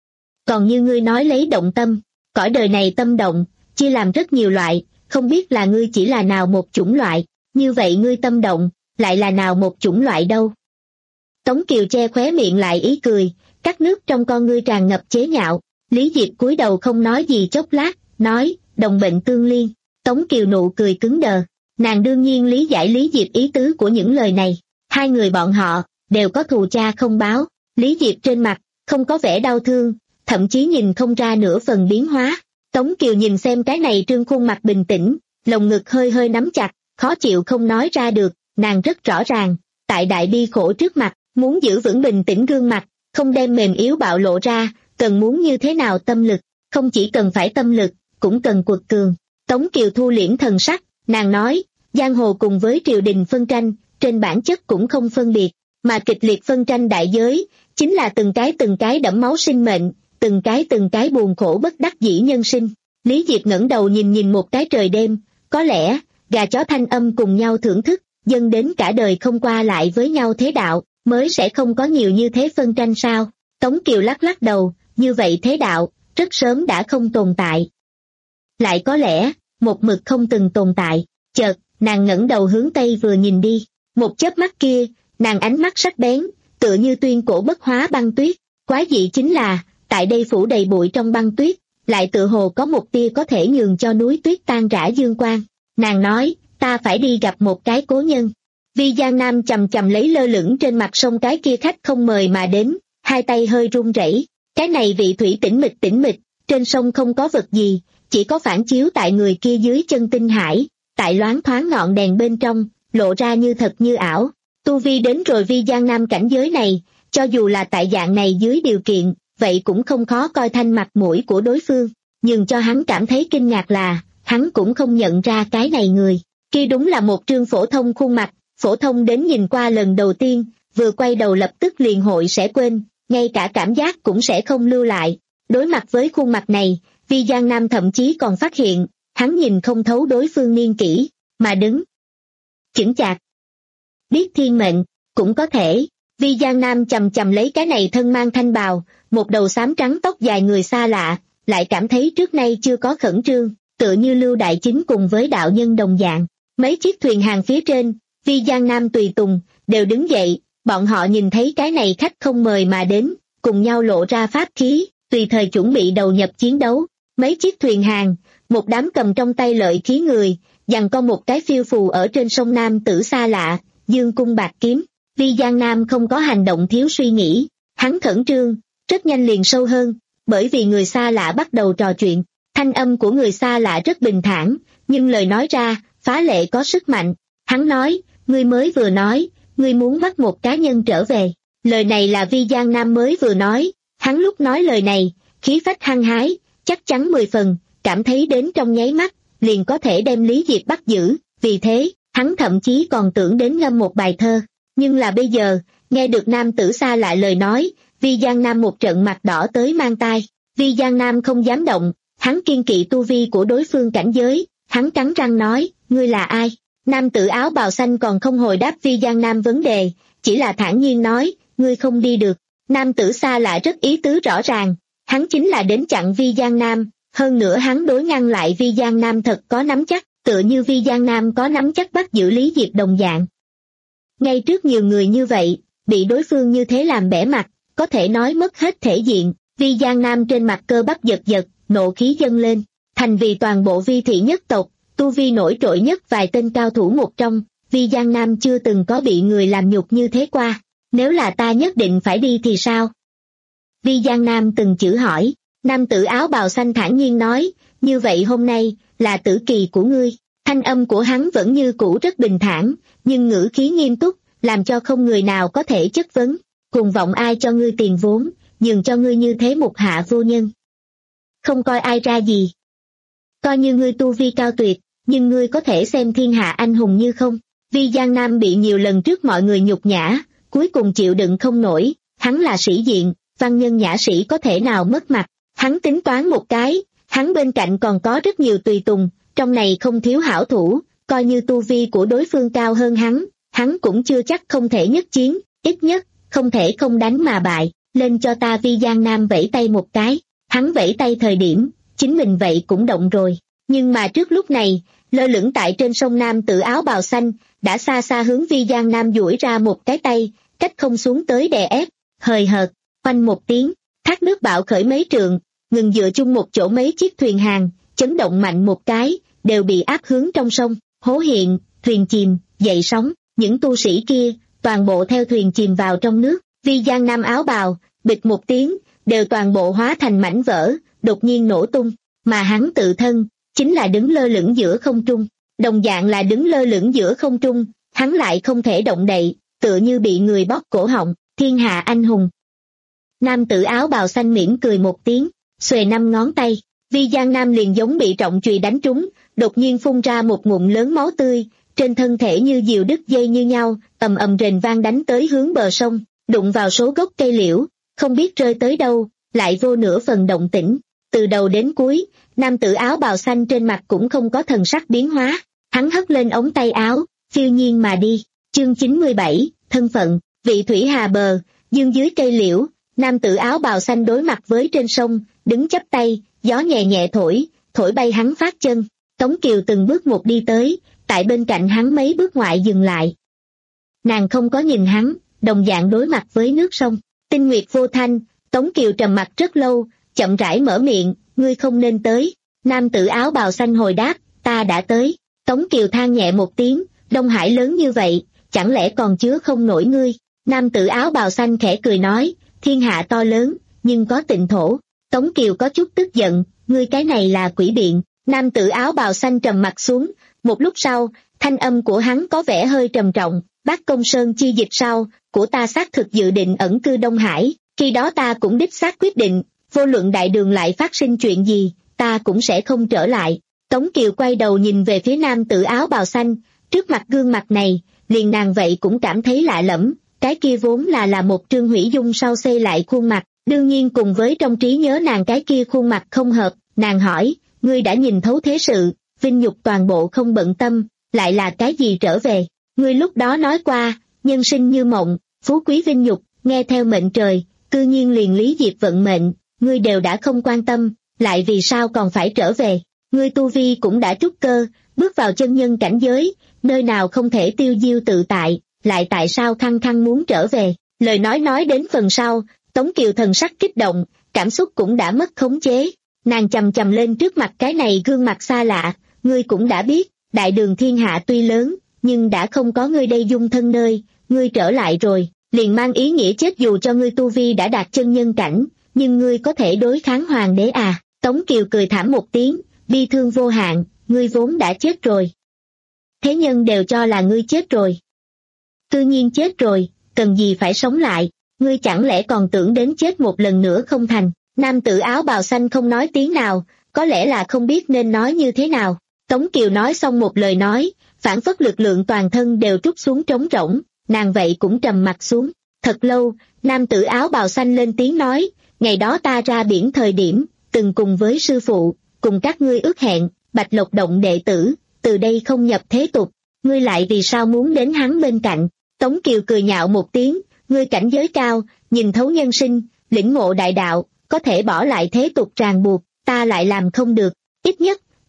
[SPEAKER 2] Còn như ngươi nói lấy động tâm, cõi đời này tâm động, chia làm rất nhiều loại, không biết là ngươi chỉ là nào một chủng loại, như vậy ngươi tâm động, lại là nào một chủng loại đâu. Tống Kiều che khóe miệng lại ý cười, các nước trong con ngươi tràn ngập chế nhạo. Lý Diệp cúi đầu không nói gì chốc lát, nói, đồng bệnh tương liên. Tống Kiều nụ cười cứng đờ, nàng đương nhiên lý giải Lý Diệp ý tứ của những lời này. Hai người bọn họ, đều có thù cha không báo. Lý Diệp trên mặt, không có vẻ đau thương, thậm chí nhìn không ra nửa phần biến hóa. Tống Kiều nhìn xem cái này trương khuôn mặt bình tĩnh, lồng ngực hơi hơi nắm chặt, khó chịu không nói ra được, nàng rất rõ ràng, tại đại bi khổ trước mặt, muốn giữ vững bình tĩnh gương mặt, không đem mềm yếu bạo lộ ra, cần muốn như thế nào tâm lực, không chỉ cần phải tâm lực, cũng cần quật cường. Tống Kiều thu liễm thần sắc, nàng nói, giang hồ cùng với triều đình phân tranh, trên bản chất cũng không phân biệt, mà kịch liệt phân tranh đại giới, chính là từng cái từng cái đẫm máu sinh mệnh, từng cái từng cái buồn khổ bất đắc dĩ nhân sinh. Lý Diệp ngẩng đầu nhìn nhìn một cái trời đêm, có lẽ, gà chó thanh âm cùng nhau thưởng thức, dân đến cả đời không qua lại với nhau thế đạo, mới sẽ không có nhiều như thế phân tranh sao. Tống Kiều lắc lắc đầu, như vậy thế đạo, rất sớm đã không tồn tại. Lại có lẽ, một mực không từng tồn tại. Chợt, nàng ngẩng đầu hướng Tây vừa nhìn đi, một chớp mắt kia, nàng ánh mắt sắc bén, tựa như tuyên cổ bất hóa băng tuyết. Quái dị chính là, tại đây phủ đầy bụi trong băng tuyết, lại tựa hồ có một tia có thể nhường cho núi tuyết tan rã dương quang. Nàng nói, ta phải đi gặp một cái cố nhân. Vi Giang Nam chầm chầm lấy lơ lửng trên mặt sông cái kia khách không mời mà đến, hai tay hơi run rẩy. Cái này vị thủy tĩnh mịch tĩnh mịch, trên sông không có vật gì, chỉ có phản chiếu tại người kia dưới chân tinh hải, tại loáng thoáng ngọn đèn bên trong, lộ ra như thật như ảo. Tu vi đến rồi Vi Giang Nam cảnh giới này, cho dù là tại dạng này dưới điều kiện, vậy cũng không khó coi thanh mặt mũi của đối phương. Nhưng cho hắn cảm thấy kinh ngạc là, hắn cũng không nhận ra cái này người. Kia đúng là một trương phổ thông khuôn mặt, phổ thông đến nhìn qua lần đầu tiên, vừa quay đầu lập tức liền hội sẽ quên, ngay cả cảm giác cũng sẽ không lưu lại. Đối mặt với khuôn mặt này, Vi Giang Nam thậm chí còn phát hiện, hắn nhìn không thấu đối phương niên kỷ, mà đứng chững chạc. Biết thiên mệnh, cũng có thể. Vi Giang Nam chầm chầm lấy cái này thân mang thanh bào, một đầu xám trắng tóc dài người xa lạ, lại cảm thấy trước nay chưa có khẩn trương, tựa như Lưu Đại Chính cùng với đạo nhân đồng dạng. Mấy chiếc thuyền hàng phía trên, Vi Giang Nam tùy tùng, đều đứng dậy, bọn họ nhìn thấy cái này khách không mời mà đến, cùng nhau lộ ra pháp khí, tùy thời chuẩn bị đầu nhập chiến đấu. Mấy chiếc thuyền hàng, một đám cầm trong tay lợi khí người, giằng co một cái phiêu phù ở trên sông Nam tử xa lạ, dương cung bạc kiếm. Vi Giang Nam không có hành động thiếu suy nghĩ, hắn khẩn trương, rất nhanh liền sâu hơn, bởi vì người xa lạ bắt đầu trò chuyện. Thanh âm của người xa lạ rất bình thản, nhưng lời nói ra, phá lệ có sức mạnh. Hắn nói, ngươi mới vừa nói, ngươi muốn bắt một cá nhân trở về. Lời này là Vi Giang Nam mới vừa nói, hắn lúc nói lời này, khí phách hăng hái, chắc chắn mười phần, cảm thấy đến trong nháy mắt, liền có thể đem Lý Diệp bắt giữ, vì thế, hắn thậm chí còn tưởng đến ngâm một bài thơ. Nhưng là bây giờ, nghe được nam tử xa lạ lời nói, Vi Giang Nam một trận mặt đỏ tới mang tai. Vi Giang Nam không dám động, hắn kiên kỵ tu vi của đối phương cảnh giới, hắn cắn răng nói, ngươi là ai? Nam tử áo bào xanh còn không hồi đáp Vi Giang Nam vấn đề, chỉ là thản nhiên nói, ngươi không đi được. Nam tử xa lạ rất ý tứ rõ ràng, hắn chính là đến chặn Vi Giang Nam, hơn nữa hắn đối ngăn lại Vi Giang Nam thật có nắm chắc, tựa như Vi Giang Nam có nắm chắc bắt giữ Lý Diệp đồng dạng. Ngay trước nhiều người như vậy, bị đối phương như thế làm bẽ mặt, có thể nói mất hết thể diện. Vi Giang Nam trên mặt cơ bắp giật giật, nộ khí dâng lên. Thành vì toàn bộ Vi thị nhất tộc, tu vi nổi trội nhất vài tên cao thủ một trong, Vi Giang Nam chưa từng có bị người làm nhục như thế qua. Nếu là ta nhất định phải đi thì sao? Vi Giang Nam từng chữ hỏi. Nam tử áo bào xanh thản nhiên nói, như vậy hôm nay, là tử kỳ của ngươi. Thanh âm của hắn vẫn như cũ rất bình thản, nhưng ngữ khí nghiêm túc, làm cho không người nào có thể chất vấn. Cùng vọng ai cho ngươi tiền vốn, nhường cho ngươi như thế một hạ vô nhân. Không coi ai ra gì. Coi như ngươi tu vi cao tuyệt, nhưng ngươi có thể xem thiên hạ anh hùng như không. Vi Giang Nam bị nhiều lần trước mọi người nhục nhã, cuối cùng chịu đựng không nổi, hắn là sĩ diện, văn nhân nhã sĩ có thể nào mất mặt. Hắn tính toán một cái, hắn bên cạnh còn có rất nhiều tùy tùng, trong này không thiếu hảo thủ, coi như tu vi của đối phương cao hơn hắn, hắn cũng chưa chắc không thể nhất chiến, ít nhất, không thể không đánh mà bại. Lên cho ta. Vi Giang Nam vẫy tay một cái, hắn vẫy tay thời điểm, chính mình vậy cũng động rồi. Nhưng mà trước lúc này, lơ lửng tại trên sông Nam tự áo bào xanh, đã xa xa hướng Vi Giang Nam duỗi ra một cái tay, cách không xuống tới đè ép, hời hợt, oanh một tiếng, thác nước bạo khởi mấy trượng, ngừng dựa chung một chỗ mấy chiếc thuyền hàng, chấn động mạnh một cái, đều bị áp hướng trong sông, hố hiện, thuyền chìm, dậy sóng, những tu sĩ kia, toàn bộ theo thuyền chìm vào trong nước. Vi Giang Nam áo bào, bịch một tiếng, đều toàn bộ hóa thành mảnh vỡ, đột nhiên nổ tung, mà hắn tự thân, chính là đứng lơ lửng giữa không trung. Đồng dạng là đứng lơ lửng giữa không trung, hắn lại không thể động đậy, tựa như bị người bóp cổ họng, thiên hạ anh hùng. Nam tử áo bào xanh mỉm cười một tiếng, xuề năm ngón tay, Vi Giang Nam liền giống bị trọng chùy đánh trúng, đột nhiên phun ra một ngụm lớn máu tươi, trên thân thể như diều đứt dây như nhau, ầm ầm rền vang đánh tới hướng bờ sông, đụng vào số gốc cây liễu, không biết rơi tới đâu, lại vô nửa phần động tĩnh. Từ đầu đến cuối, nam tử áo bào xanh trên mặt cũng không có thần sắc biến hóa, hắn hất lên ống tay áo, phiêu nhiên mà đi. Chương chín mươi bảy, thân phận. Vị thủy hà bờ, dương dưới cây liễu, nam tử áo bào xanh đối mặt với trên sông, đứng chắp tay, gió nhẹ nhẹ thổi, thổi bay hắn phát chân. Tống Kiều từng bước một đi tới, tại bên cạnh hắn mấy bước ngoại dừng lại. Nàng không có nhìn hắn, đồng dạng đối mặt với nước sông. Tinh nguyệt vô thanh, Tống Kiều trầm mặt rất lâu, chậm rãi mở miệng, ngươi không nên tới. Nam tử áo bào xanh hồi đáp, ta đã tới. Tống Kiều than nhẹ một tiếng, Đông Hải lớn như vậy, chẳng lẽ còn chứa không nổi ngươi. Nam tử áo bào xanh khẽ cười nói, thiên hạ to lớn, nhưng có tịnh thổ. Tống Kiều có chút tức giận, ngươi cái này là quỷ biện. Nam tử áo bào xanh trầm mặt xuống, một lúc sau, thanh âm của hắn có vẻ hơi trầm trọng, Bác Công Sơn chi dịch sau, của ta xác thực dự định ẩn cư Đông Hải, khi đó ta cũng đích xác quyết định, vô luận đại đường lại phát sinh chuyện gì, ta cũng sẽ không trở lại. Tống Kiều quay đầu nhìn về phía nam tử áo bào xanh, trước mặt gương mặt này, liền nàng vậy cũng cảm thấy lạ lẫm, cái kia vốn là là một trương hủy dung sau xây lại khuôn mặt, đương nhiên cùng với trong trí nhớ nàng cái kia khuôn mặt không hợp, nàng hỏi, ngươi đã nhìn thấu thế sự, vinh nhục toàn bộ không bận tâm, lại là cái gì trở về, ngươi lúc đó nói qua, nhân sinh như mộng, phú quý vinh nhục, nghe theo mệnh trời, cư nhiên liền lý diệt vận mệnh, ngươi đều đã không quan tâm, lại vì sao còn phải trở về, ngươi tu vi cũng đã trúc cơ, bước vào chân nhân cảnh giới, nơi nào không thể tiêu diêu tự tại, lại tại sao khăng khăng muốn trở về, lời nói nói đến phần sau, Tống Kiều thần sắc kích động, cảm xúc cũng đã mất khống chế, nàng chầm chầm lên trước mặt cái này gương mặt xa lạ, ngươi cũng đã biết, đại đường thiên hạ tuy lớn, nhưng đã không có ngươi đây dung thân nơi, ngươi trở lại rồi, liền mang ý nghĩa chết dù cho ngươi tu vi đã đạt chân nhân cảnh, nhưng ngươi có thể đối kháng hoàng đế à, Tống Kiều cười thảm một tiếng, bi thương vô hạn, ngươi vốn đã chết rồi. Thế nhân đều cho là ngươi chết rồi. Tự nhiên chết rồi, cần gì phải sống lại, ngươi chẳng lẽ còn tưởng đến chết một lần nữa không thành. Nam tử áo bào xanh không nói tiếng nào, có lẽ là không biết nên nói như thế nào. Tống Kiều nói xong một lời nói, phản phất lực lượng toàn thân đều trút xuống trống rỗng, nàng vậy cũng trầm mặt xuống. Thật lâu, nam tử áo bào xanh lên tiếng nói, ngày đó ta ra biển thời điểm, từng cùng với sư phụ, cùng các ngươi ước hẹn, Bạch Lộc Động đệ tử, từ đây không nhập thế tục, ngươi lại vì sao muốn đến hắn bên cạnh. Tống Kiều cười nhạo một tiếng, ngươi cảnh giới cao, nhìn thấu nhân sinh, lĩnh ngộ đại đạo, có thể bỏ lại thế tục ràng buộc, ta lại làm không được, ít nhất,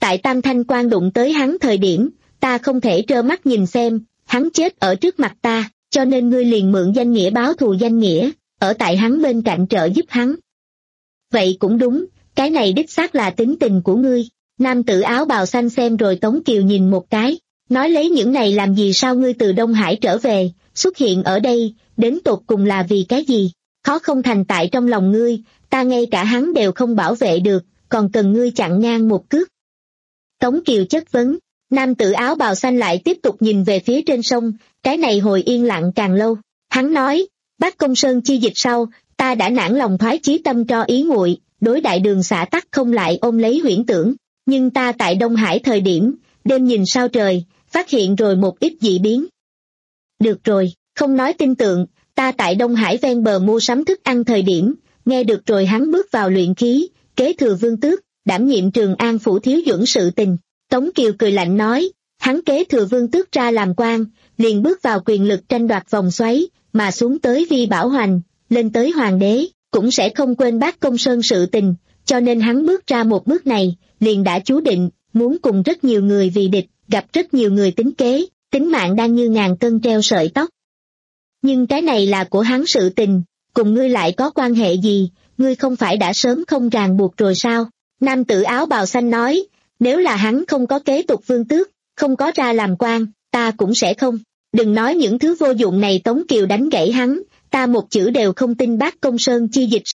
[SPEAKER 2] tại Tam Thanh Quan đụng tới hắn thời điểm, ta không thể trơ mắt nhìn xem, hắn chết ở trước mặt ta, cho nên ngươi liền mượn danh nghĩa báo thù danh nghĩa, ở tại hắn bên cạnh trợ giúp hắn. Vậy cũng đúng, cái này đích xác là tính tình của ngươi. Nam tử áo bào xanh xem rồi Tống Kiều nhìn một cái, nói lấy những này làm gì, sao ngươi từ Đông Hải trở về, xuất hiện ở đây, đến tột cùng là vì cái gì? Khó không thành tại trong lòng ngươi, ta ngay cả hắn đều không bảo vệ được, còn cần ngươi chặn ngang một cước. Tống Kiều chất vấn, nam tử áo bào xanh lại tiếp tục nhìn về phía trên sông, cái này hồi yên lặng càng lâu. Hắn nói, Bác Công Sơn chi dịch sau, ta đã nản lòng thoái chí tâm cho ý nguội, đối đại đường xã tắc không lại ôm lấy huyễn tưởng, nhưng ta tại Đông Hải thời điểm, đêm nhìn sao trời, phát hiện rồi một ít dị biến. Được rồi, không nói tin tượng, ta tại Đông Hải ven bờ mua sắm thức ăn thời điểm, nghe được rồi hắn bước vào luyện khí, kế thừa vương tước, đảm nhiệm Trường An phủ thiếu dưỡng sự tình. Tống Kiều cười lạnh nói, hắn kế thừa vương tước ra làm quan, liền bước vào quyền lực tranh đoạt vòng xoáy, mà xuống tới Vi Bảo Hoành, lên tới hoàng đế, cũng sẽ không quên Bác Công Sơn sự tình, cho nên hắn bước ra một bước này, liền đã chú định, muốn cùng rất nhiều người vì địch, gặp rất nhiều người tính kế, tính mạng đang như ngàn cân treo sợi tóc. Nhưng cái này là của hắn sự tình, cùng ngươi lại có quan hệ gì, ngươi không phải đã sớm không ràng buộc rồi sao? Nam tử áo bào xanh nói, nếu là hắn không có kế tục vương tước, không có ra làm quan, ta cũng sẽ không. Đừng nói những thứ vô dụng này. Tống Kiều đánh gãy hắn, ta một chữ đều không tin Bác Công Sơn chi dịch.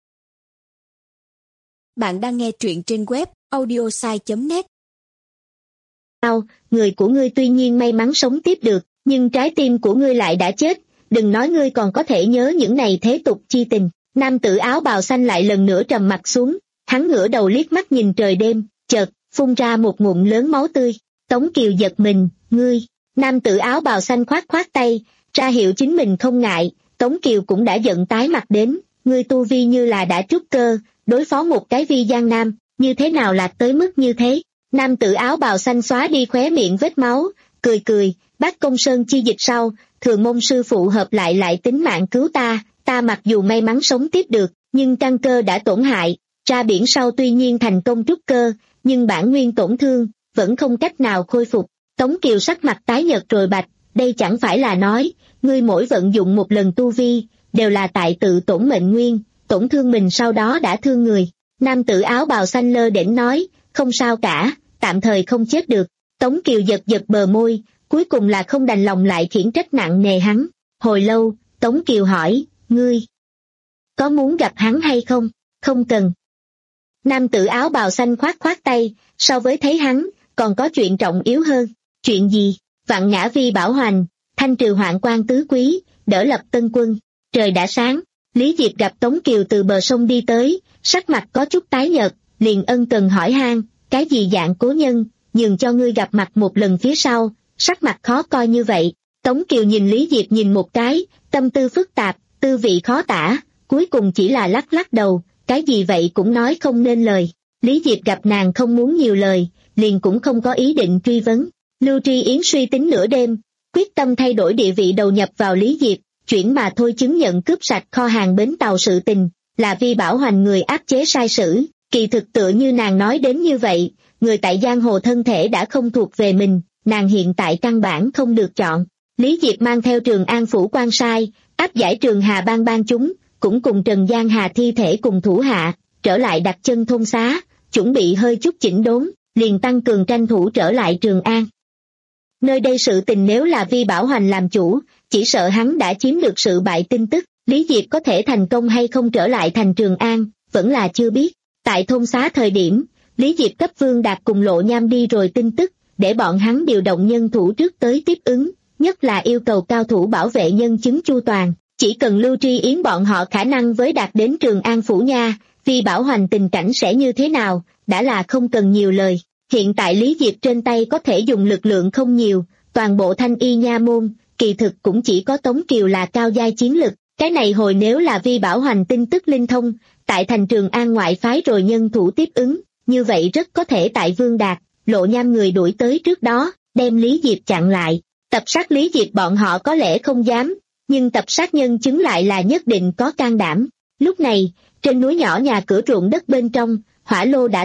[SPEAKER 3] Bạn đang nghe truyện trên web audiosai chấm net.
[SPEAKER 2] Sao, người của ngươi tuy nhiên may mắn sống tiếp được, nhưng trái tim của ngươi lại đã chết, đừng nói ngươi còn có thể nhớ những này thế tục chi tình. Nam tử áo bào xanh lại lần nữa trầm mặt xuống, hắn ngửa đầu liếc mắt nhìn trời đêm, chợt, phun ra một ngụm lớn máu tươi. Tống Kiều giật mình, ngươi, nam tử áo bào xanh khoát khoát tay, ra hiệu chính mình không ngại. Tống Kiều cũng đã giận tái mặt đến, ngươi tu vi như là đã trúc cơ, đối phó một cái Vi Giang Nam, như thế nào lạc tới mức như thế? Nam tử áo bào xanh xóa đi khóe miệng vết máu, cười cười, Bác Công Sơn chi dịch sau, thường mong sư phụ hợp lại lại tính mạng cứu ta, ta mặc dù may mắn sống tiếp được, nhưng căn cơ đã tổn hại, ra biển sau tuy nhiên thành công trúc cơ, nhưng bản nguyên tổn thương, vẫn không cách nào khôi phục. Tống Kiều sắc mặt tái nhợt rồi bạch, đây chẳng phải là nói, ngươi mỗi vận dụng một lần tu vi, đều là tại tự tổn mệnh nguyên, tổn thương mình sau đó đã thương người. Nam tử áo bào xanh lơ đễnh nói, không sao cả, tạm thời không chết được. Tống Kiều giật giật bờ môi, cuối cùng là không đành lòng lại khiển trách nặng nề hắn. Hồi lâu, Tống Kiều hỏi, ngươi có muốn gặp hắn hay không? Không cần. Nam tử áo bào xanh khoát khoát tay, so với thấy hắn, còn có chuyện trọng yếu hơn. Chuyện gì? Vạn ngã Vi Bảo Hoành, thanh trừ hoạn quan tứ quý, đỡ lập tân quân. Trời đã sáng, Lý Diệp gặp Tống Kiều từ bờ sông đi tới, sắc mặt có chút tái nhợt, liền ân cần hỏi han, cái gì dạng cố nhân, nhường cho ngươi gặp mặt một lần phía sau, sắc mặt khó coi như vậy. Tống Kiều nhìn Lý Diệp nhìn một cái, tâm tư phức tạp, tư vị khó tả, cuối cùng chỉ là lắc lắc đầu, cái gì vậy cũng nói không nên lời. Lý Diệp gặp nàng không muốn nhiều lời, liền cũng không có ý định truy vấn. Lưu Tri Yến suy tính nửa đêm, quyết tâm thay đổi địa vị đầu nhập vào Lý Diệp, chuyển mà thôi chứng nhận cướp sạch kho hàng bến tàu sự tình, là Vi Bảo Hoành người áp chế sai sử. Kỳ thực tựa như nàng nói đến như vậy, người tại giang hồ thân thể đã không thuộc về mình, nàng hiện tại căn bản không được chọn. Lý Diệp mang theo Trường An phủ quan sai, áp giải Trường Hà Bang ban chúng, cũng cùng Trần Giang Hà thi thể cùng thủ hạ, trở lại đặt chân thôn xá, chuẩn bị hơi chút chỉnh đốn, liền tăng cường tranh thủ trở lại Trường An. Nơi đây sự tình nếu là Vi Bảo Hoành làm chủ, chỉ sợ hắn đã chiếm được sự bại tin tức, Lý Diệp có thể thành công hay không trở lại thành Trường An, vẫn là chưa biết. Tại thôn xá thời điểm, Lý Diệp cấp Vương Đạt cùng Lộ Nham đi rồi tin tức, để bọn hắn điều động nhân thủ trước tới tiếp ứng, nhất là yêu cầu cao thủ bảo vệ nhân chứng chu toàn, chỉ cần Lưu Tri Yến bọn họ khả năng với Đạt đến Trường An phủ nha, Vi Bảo Hoành tình cảnh sẽ như thế nào, đã là không cần nhiều lời. Hiện tại Lý Diệp trên tay có thể dùng lực lượng không nhiều, toàn bộ Thanh Y nha môn, kỳ thực cũng chỉ có Tống Kiều là cao giai chiến lực, cái này hồi nếu là Vi Bảo Hoành tin tức linh thông, tại thành Trường An ngoại phái rồi nhân thủ tiếp ứng, như vậy rất có thể tại Vương Đạt, Lộ Nham người đuổi tới trước đó, đem Lý Diệp chặn lại. Tập sát Lý Diệp bọn họ có lẽ không dám, nhưng tập sát nhân chứng lại là nhất định có can đảm. Lúc này, trên núi nhỏ nhà cửa ruộng đất bên trong, hỏa lô đã tắt,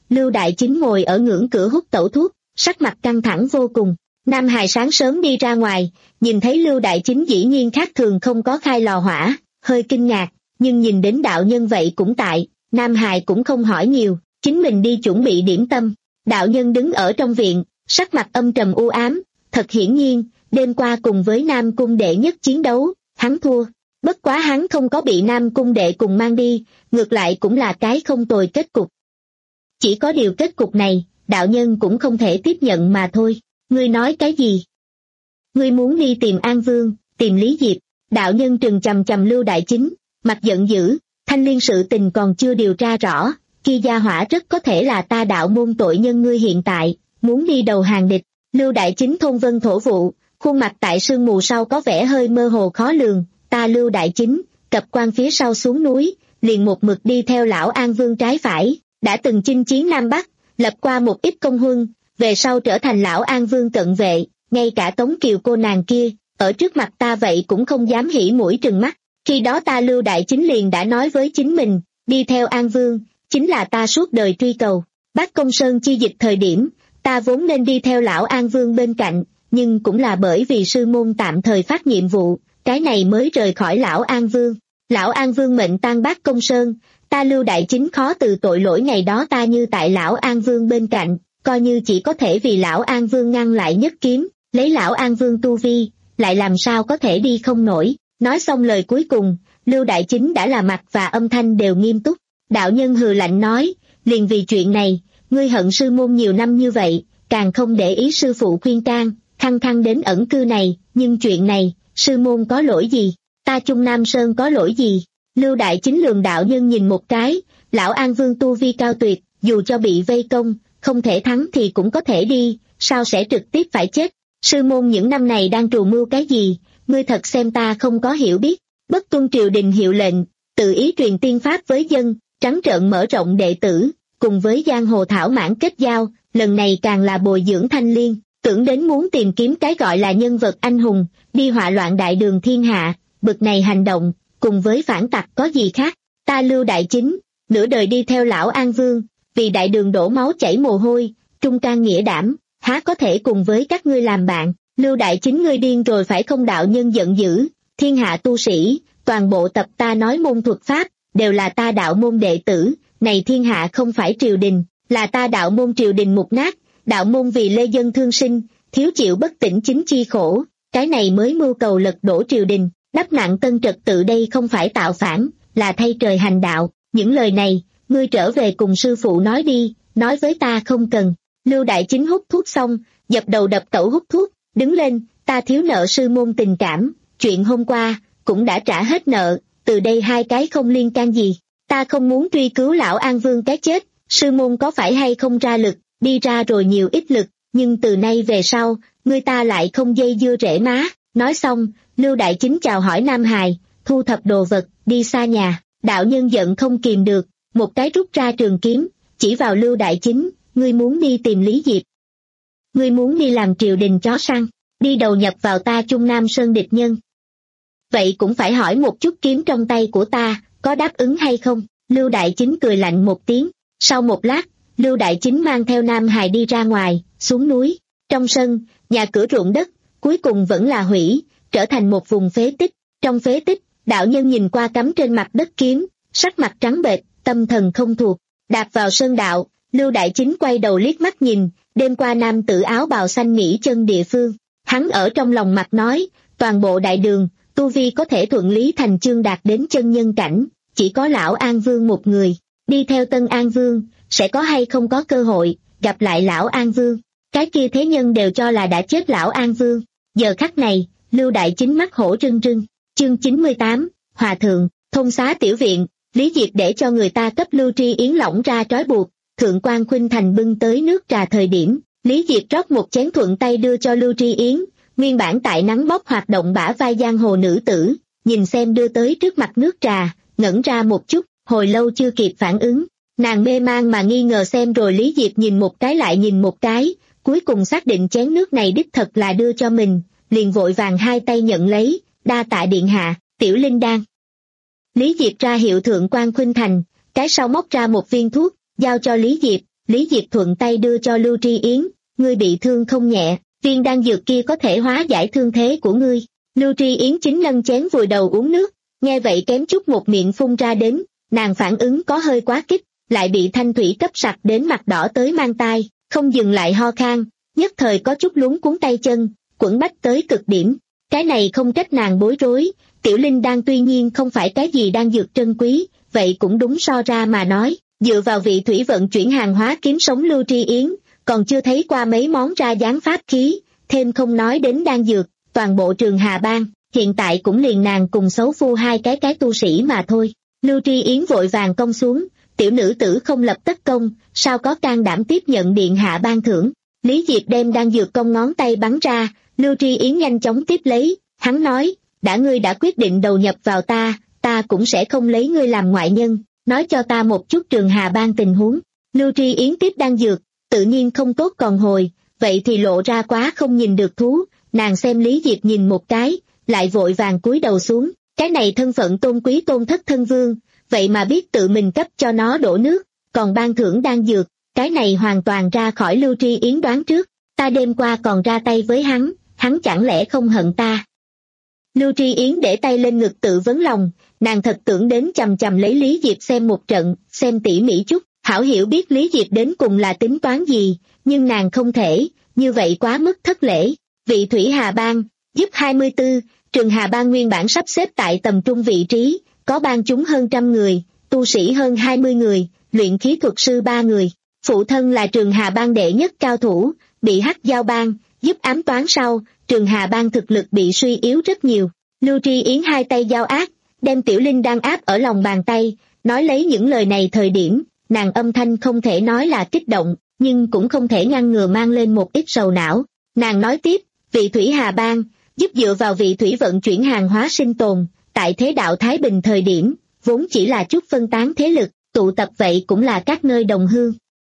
[SPEAKER 2] Lưu Đại Chính ngồi ở ngưỡng cửa hút tẩu thuốc, sắc mặt căng thẳng vô cùng. Nam Hài sáng sớm đi ra ngoài, nhìn thấy Lưu Đại Chính dĩ nhiên khác thường không có khai lò hỏa, hơi kinh ngạc, nhưng nhìn đến đạo nhân vậy cũng tại, Nam Hài cũng không hỏi nhiều, chính mình đi chuẩn bị điểm tâm. Đạo nhân đứng ở trong viện, sắc mặt âm trầm u ám, thật hiển nhiên, đêm qua cùng với Nam Cung Đệ Nhất chiến đấu, hắn thua. Bất quá hắn không có bị Nam Cung Đệ cùng mang đi, ngược lại cũng là cái không tồi kết cục. Chỉ có điều kết cục này, đạo nhân cũng không thể tiếp nhận mà thôi. Ngươi nói cái gì? Ngươi muốn đi tìm An Vương, tìm Lý Diệp. Đạo nhân trừng chằm chằm Lưu Đại Chính, mặt giận dữ, Thanh Liên sự tình còn chưa điều tra rõ, kia gia hỏa rất có thể là ta đạo môn tội nhân, ngươi hiện tại muốn đi đầu hàng địch. Lưu Đại Chính thôn vân thổ vụ, khuôn mặt tại sương mù sau có vẻ hơi mơ hồ khó lường. Ta Lưu Đại Chính, cập quan phía sau xuống núi, liền một mực đi theo lão An Vương trái phải, đã từng chinh chiến Nam Bắc, lập qua một ít công huân, về sau trở thành lão An Vương cận vệ, ngay cả Tống Kiều cô nàng kia, ở trước mặt ta vậy cũng không dám hỉ mũi trừng mắt. Khi đó ta Lưu Đại Chính liền đã nói với chính mình, đi theo An Vương, chính là ta suốt đời truy cầu. Bác Công Sơn chi dịch thời điểm, ta vốn nên đi theo lão An Vương bên cạnh, nhưng cũng là bởi vì sư môn tạm thời phát nhiệm vụ, cái này mới rời khỏi lão An Vương. Lão An Vương mệnh tan Bác Công Sơn, ta Lưu Đại Chính khó từ tội lỗi ngày đó ta như tại lão An Vương bên cạnh, coi như chỉ có thể vì lão An Vương ngăn lại nhất kiếm, lấy lão An Vương tu vi, lại làm sao có thể đi không nổi. Nói xong lời cuối cùng, Lưu Đại Chính đã là mặt và âm thanh đều nghiêm túc. Đạo nhân hừ lạnh nói, liền vì chuyện này, ngươi hận sư môn nhiều năm như vậy, càng không để ý sư phụ khuyên can, khăng khăng đến ẩn cư này, nhưng chuyện này, sư môn có lỗi gì, ta Trung Nam Sơn có lỗi gì? Lưu Đại Chính lườm đạo nhân nhìn một cái, lão An Vương tu vi cao tuyệt, dù cho bị vây công, không thể thắng thì cũng có thể đi, sao sẽ trực tiếp phải chết? Sư môn những năm này đang trù mưu cái gì, ngươi thật xem ta không có hiểu biết, bất tuân triều đình hiệu lệnh, tự ý truyền tiên pháp với dân, trắng trợn mở rộng đệ tử, cùng với giang hồ thảo mãn kết giao, lần này càng là bồi dưỡng Thanh Liên, tưởng đến muốn tìm kiếm cái gọi là nhân vật anh hùng, đi họa loạn đại đường thiên hạ, bực này hành động, cùng với phản tặc có gì khác? Ta Lưu Đại Chính, nửa đời đi theo lão An Vương, vì đại đường đổ máu chảy mồ hôi, trung can nghĩa đảm, há có thể cùng với các ngươi làm bạn? Lưu Đại Chính ngươi điên rồi phải không? Đạo nhân giận dữ, thiên hạ tu sĩ, toàn bộ tập ta nói môn thuật pháp, đều là ta đạo môn đệ tử, này thiên hạ không phải triều đình, là ta đạo môn triều đình mục nát, đạo môn vì lê dân thương sinh, thiếu chịu bất tỉnh chính chi khổ, cái này mới mưu cầu lật đổ triều đình, đắp nặng tân trật tự, đây không phải tạo phản, là thay trời hành đạo. Những lời này, ngươi trở về cùng sư phụ nói đi, nói với ta không cần. Lưu Đại Chính hút thuốc xong, dập đầu đập tẩu hút thuốc, đứng lên, ta thiếu nợ sư môn tình cảm, chuyện hôm qua, cũng đã trả hết nợ, từ đây hai cái không liên can gì, ta không muốn truy cứu lão An Vương cái chết, sư môn có phải hay không ra lực, đi ra rồi nhiều ít lực, nhưng từ nay về sau, ngươi ta lại không dây dưa rễ má. Nói xong, Lưu Đại Chính chào hỏi Nam Hài, thu thập đồ vật, đi xa nhà. Đạo nhân giận không kìm được, một cái rút ra trường kiếm, chỉ vào Lưu Đại Chính, ngươi muốn đi tìm Lý Diệp. Ngươi muốn đi làm triều đình chó săn, đi đầu nhập vào ta Trung Nam Sơn địch nhân. Vậy cũng phải hỏi một chút kiếm trong tay của ta, có đáp ứng hay không? Lưu Đại Chính cười lạnh một tiếng, sau một lát, Lưu Đại Chính mang theo Nam Hài đi ra ngoài, xuống núi. Trong sân, nhà cửa ruộng đất, cuối cùng vẫn là hủy, trở thành một vùng phế tích. Trong phế tích, đạo nhân nhìn qua cắm trên mặt đất kiếm, sắc mặt trắng bệch, tâm thần không thuộc. Đạp vào sơn đạo, Lưu Đại Chính quay đầu liếc mắt nhìn, đêm qua nam tử áo bào xanh nghỉ chân địa phương. Hắn ở trong lòng mặt nói, toàn bộ đại đường, tu vi có thể thuận lý thành chương đạt đến chân nhân cảnh, chỉ có lão An Vương một người. Đi theo Tân An Vương, sẽ có hay không có cơ hội gặp lại lão An Vương? Cái kia thế nhân đều cho là đã chết lão An Vương. Giờ khắc này, Lưu Đại Chính mắt hổ rưng rưng. Chương chín mươi tám, Hòa Thượng, thôn xá tiểu viện, Lý Diệp để cho người ta cấp Lưu Tri Yến lỏng ra trói buộc. Thượng quan Khuynh Thành bưng tới nước trà thời điểm, Lý Diệp rót một chén thuận tay đưa cho Lưu Tri Yến. Nguyên bản tại nắng bốc hoạt động bả vai giang hồ nữ tử, nhìn xem đưa tới trước mặt nước trà, ngẩn ra một chút, hồi lâu chưa kịp phản ứng. Nàng mê man mà nghi ngờ xem rồi Lý Diệp nhìn một cái lại nhìn một cái, cuối cùng xác định chén nước này đích thật là đưa cho mình, liền vội vàng hai tay nhận lấy, đa tạ điện hạ, tiểu linh đan. Lý Diệp ra hiệu Thượng quan Khuynh Thành, cái sau móc ra một viên thuốc, giao cho Lý Diệp, Lý Diệp thuận tay đưa cho Lưu Tri Yến, ngươi bị thương không nhẹ, viên đan dược kia có thể hóa giải thương thế của ngươi. Lưu Tri Yến chính nâng chén vùi đầu uống nước, nghe vậy kém chút một miệng phun ra đến, nàng phản ứng có hơi quá kích, lại bị thanh thủy cấp sặc đến mặt đỏ tới mang tai, không dừng lại ho khan, nhất thời có chút luống cuống tay chân, quẫn bách tới cực điểm. Cái này không trách nàng bối rối, tiểu linh đan tuy nhiên không phải cái gì đan dược trân quý, vậy cũng đúng so ra mà nói, dựa vào vị thủy vận chuyển hàng hóa kiếm sống Lưu Tri Yến, còn chưa thấy qua mấy món ra dáng pháp khí, thêm không nói đến đan dược, toàn bộ Trường Hà Bang, hiện tại cũng liền nàng cùng xấu phu hai cái cái tu sĩ mà thôi. Lưu Tri Yến vội vàng công xuống, tiểu nữ tử không lập tất công, sao có can đảm tiếp nhận điện hạ ban thưởng. Lý Diệp đem đan dược cong ngón tay bắn ra, Lưu Tri Yến nhanh chóng tiếp lấy, hắn nói, đã ngươi đã quyết định đầu nhập vào ta, ta cũng sẽ không lấy ngươi làm ngoại nhân, nói cho ta một chút Trường Hà Bang tình huống. Lưu Tri Yến tiếp đan dược, tự nhiên không tốt còn hồi, vậy thì lộ ra quá không nhìn được thú, nàng xem Lý Diệp nhìn một cái, lại vội vàng cúi đầu xuống, cái này thân phận tôn quý tôn thất thân vương, vậy mà biết tự mình cấp cho nó đổ nước, còn ban thưởng đan dược, cái này hoàn toàn ra khỏi Lưu Tri Yến đoán trước, ta đêm qua còn ra tay với hắn, hắn chẳng lẽ không hận ta. Lưu Tri Yến để tay lên ngực tự vấn lòng, nàng thật tưởng đến chầm chầm lấy Lý Diệp xem một trận, xem tỉ mỉ chút, hảo hiểu biết Lý Diệp đến cùng là tính toán gì, nhưng nàng không thể, như vậy quá mức thất lễ. Vị Thủy Hà Bang, giúp hai mươi tư, Trường Hà Bang nguyên bản sắp xếp tại tầm trung vị trí, có bang chúng hơn trăm người, tu sĩ hơn hai mươi người, luyện khí thuật sư ba người. Phụ thân là Trường Hà Bang đệ nhất cao thủ, bị Hắc Giao Bang giúp ám toán sau, Trường Hà Bang thực lực bị suy yếu rất nhiều. Lưu Tri Yến hai tay giao ác, đem tiểu linh đang áp ở lòng bàn tay, nói lấy những lời này thời điểm, nàng âm thanh không thể nói là kích động, nhưng cũng không thể ngăn ngừa mang lên một ít sầu não. Nàng nói tiếp, vị Thủy Hà Bang giúp dựa vào vị thủy vận chuyển hàng hóa sinh tồn, tại thế đạo Thái Bình thời điểm, vốn chỉ là chút phân tán thế lực, tụ tập vậy cũng là các nơi đồng hương.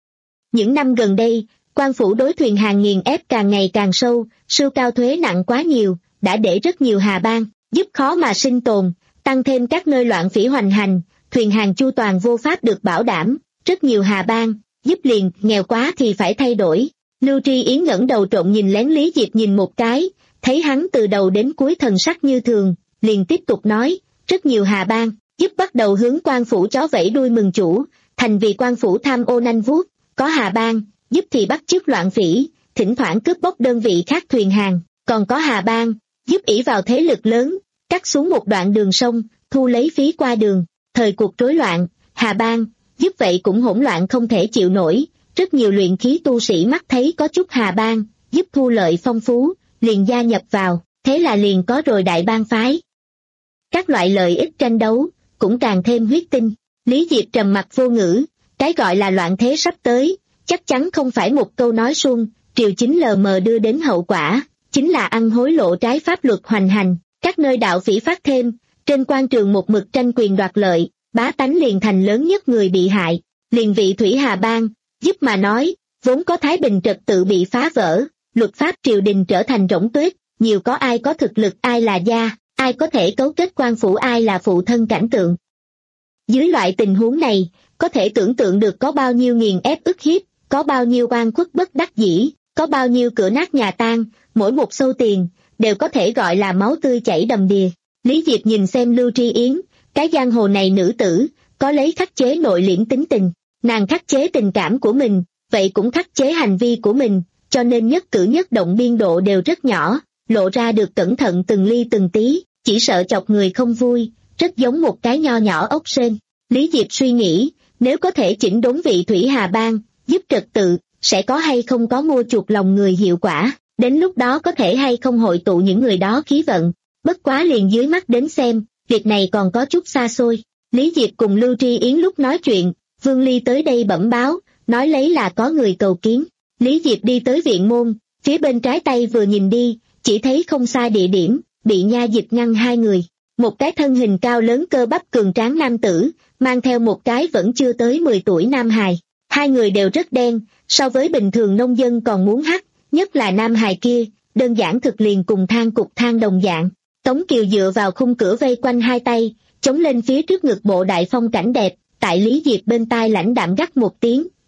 [SPEAKER 2] Những năm gần đây, quan phủ đối thuyền hàng nghiền ép càng ngày càng sâu, sưu cao thuế nặng quá nhiều, đã để rất nhiều hà bang giúp khó mà sinh tồn, tăng thêm các nơi loạn phỉ hoành hành, thuyền hàng chu toàn vô pháp được bảo đảm, rất nhiều hà bang giúp liền nghèo quá thì phải thay đổi. Lưu Tri Yến ngẩng đầu trộn nhìn lén Lý Diệp nhìn một cái, thấy hắn từ đầu đến cuối thần sắc như thường, liền tiếp tục nói, rất nhiều hà bang giúp bắt đầu hướng quan phủ chó vẫy đuôi mừng chủ, thành vì quan phủ tham ô nanh vuốt, có hà bang giúp thì bắt chước loạn phỉ, thỉnh thoảng cướp bóc đơn vị khác thuyền hàng, còn có hà bang giúp ỷ vào thế lực lớn, cắt xuống một đoạn đường sông, thu lấy phí qua đường. Thời cuộc rối loạn, hà bang giúp vậy cũng hỗn loạn không thể chịu nổi, rất nhiều luyện khí tu sĩ mắt thấy có chút hà bang giúp thu lợi phong phú, liền gia nhập vào, thế là liền có rồi đại bang phái. Các loại lợi ích tranh đấu cũng càng thêm huyết tinh. Lý Diệp trầm mặc vô ngữ, cái gọi là loạn thế sắp tới, chắc chắn không phải một câu nói suông, triều chính lờ mờ đưa đến hậu quả, chính là ăn hối lộ trái pháp luật hoành hành, các nơi đạo phỉ phát thêm, trên quan trường một mực tranh quyền đoạt lợi, bá tánh liền thành lớn nhất người bị hại. Liền vị Thủy Hà Bang giúp mà nói, vốn có thái bình trật tự bị phá vỡ, luật pháp triều đình trở thành rỗng tuếch, nhiều có ai có thực lực ai là gia, ai có thể cấu kết quan phủ ai là phụ thân cảnh tượng. Dưới loại tình huống này, có thể tưởng tượng được có bao nhiêu nghiền ép ức hiếp, có bao nhiêu oan khuất bất đắc dĩ, có bao nhiêu cửa nát nhà tan, mỗi một xu tiền đều có thể gọi là máu tươi chảy đầm đìa. Lý Diệp nhìn xem Lưu Tri Yến, cái giang hồ này nữ tử, có lấy khắc chế nội liễm tính tình, nàng khắc chế tình cảm của mình, vậy cũng khắc chế hành vi của mình, cho nên nhất cử nhất động biên độ đều rất nhỏ, lộ ra được cẩn thận từng ly từng tí, chỉ sợ chọc người không vui, rất giống một cái nho nhỏ ốc sên. Lý Diệp suy nghĩ, nếu có thể chỉnh đốn vị Thủy Hà Bang, giúp trật tự, sẽ có hay không có mua chuộc lòng người hiệu quả, đến lúc đó có thể hay không hội tụ những người đó khí vận. Bất quá liền dưới mắt đến xem, việc này còn có chút xa xôi. Lý Diệp cùng Lưu Tri Yến lúc nói chuyện, Vương Ly tới đây bẩm báo, nói lấy là có người cầu kiến. Lý Diệp đi tới viện môn, phía bên trái tay vừa nhìn đi, chỉ thấy không xa địa điểm, bị nha dịch ngăn hai người. Một cái thân hình cao lớn cơ bắp cường tráng nam tử, mang theo một cái vẫn chưa tới mười tuổi nam hài. Hai người đều rất đen, so với bình thường nông dân còn muốn hắc, nhất là nam hài kia, đơn giản thực liền cùng than cục than đồng dạng. Tống Kiều dựa vào khung cửa vây quanh hai tay, chống lên phía trước ngực bộ đại phong cảnh đẹp, tại Lý Diệp bên tai lãnh đạm gắt một tiếng,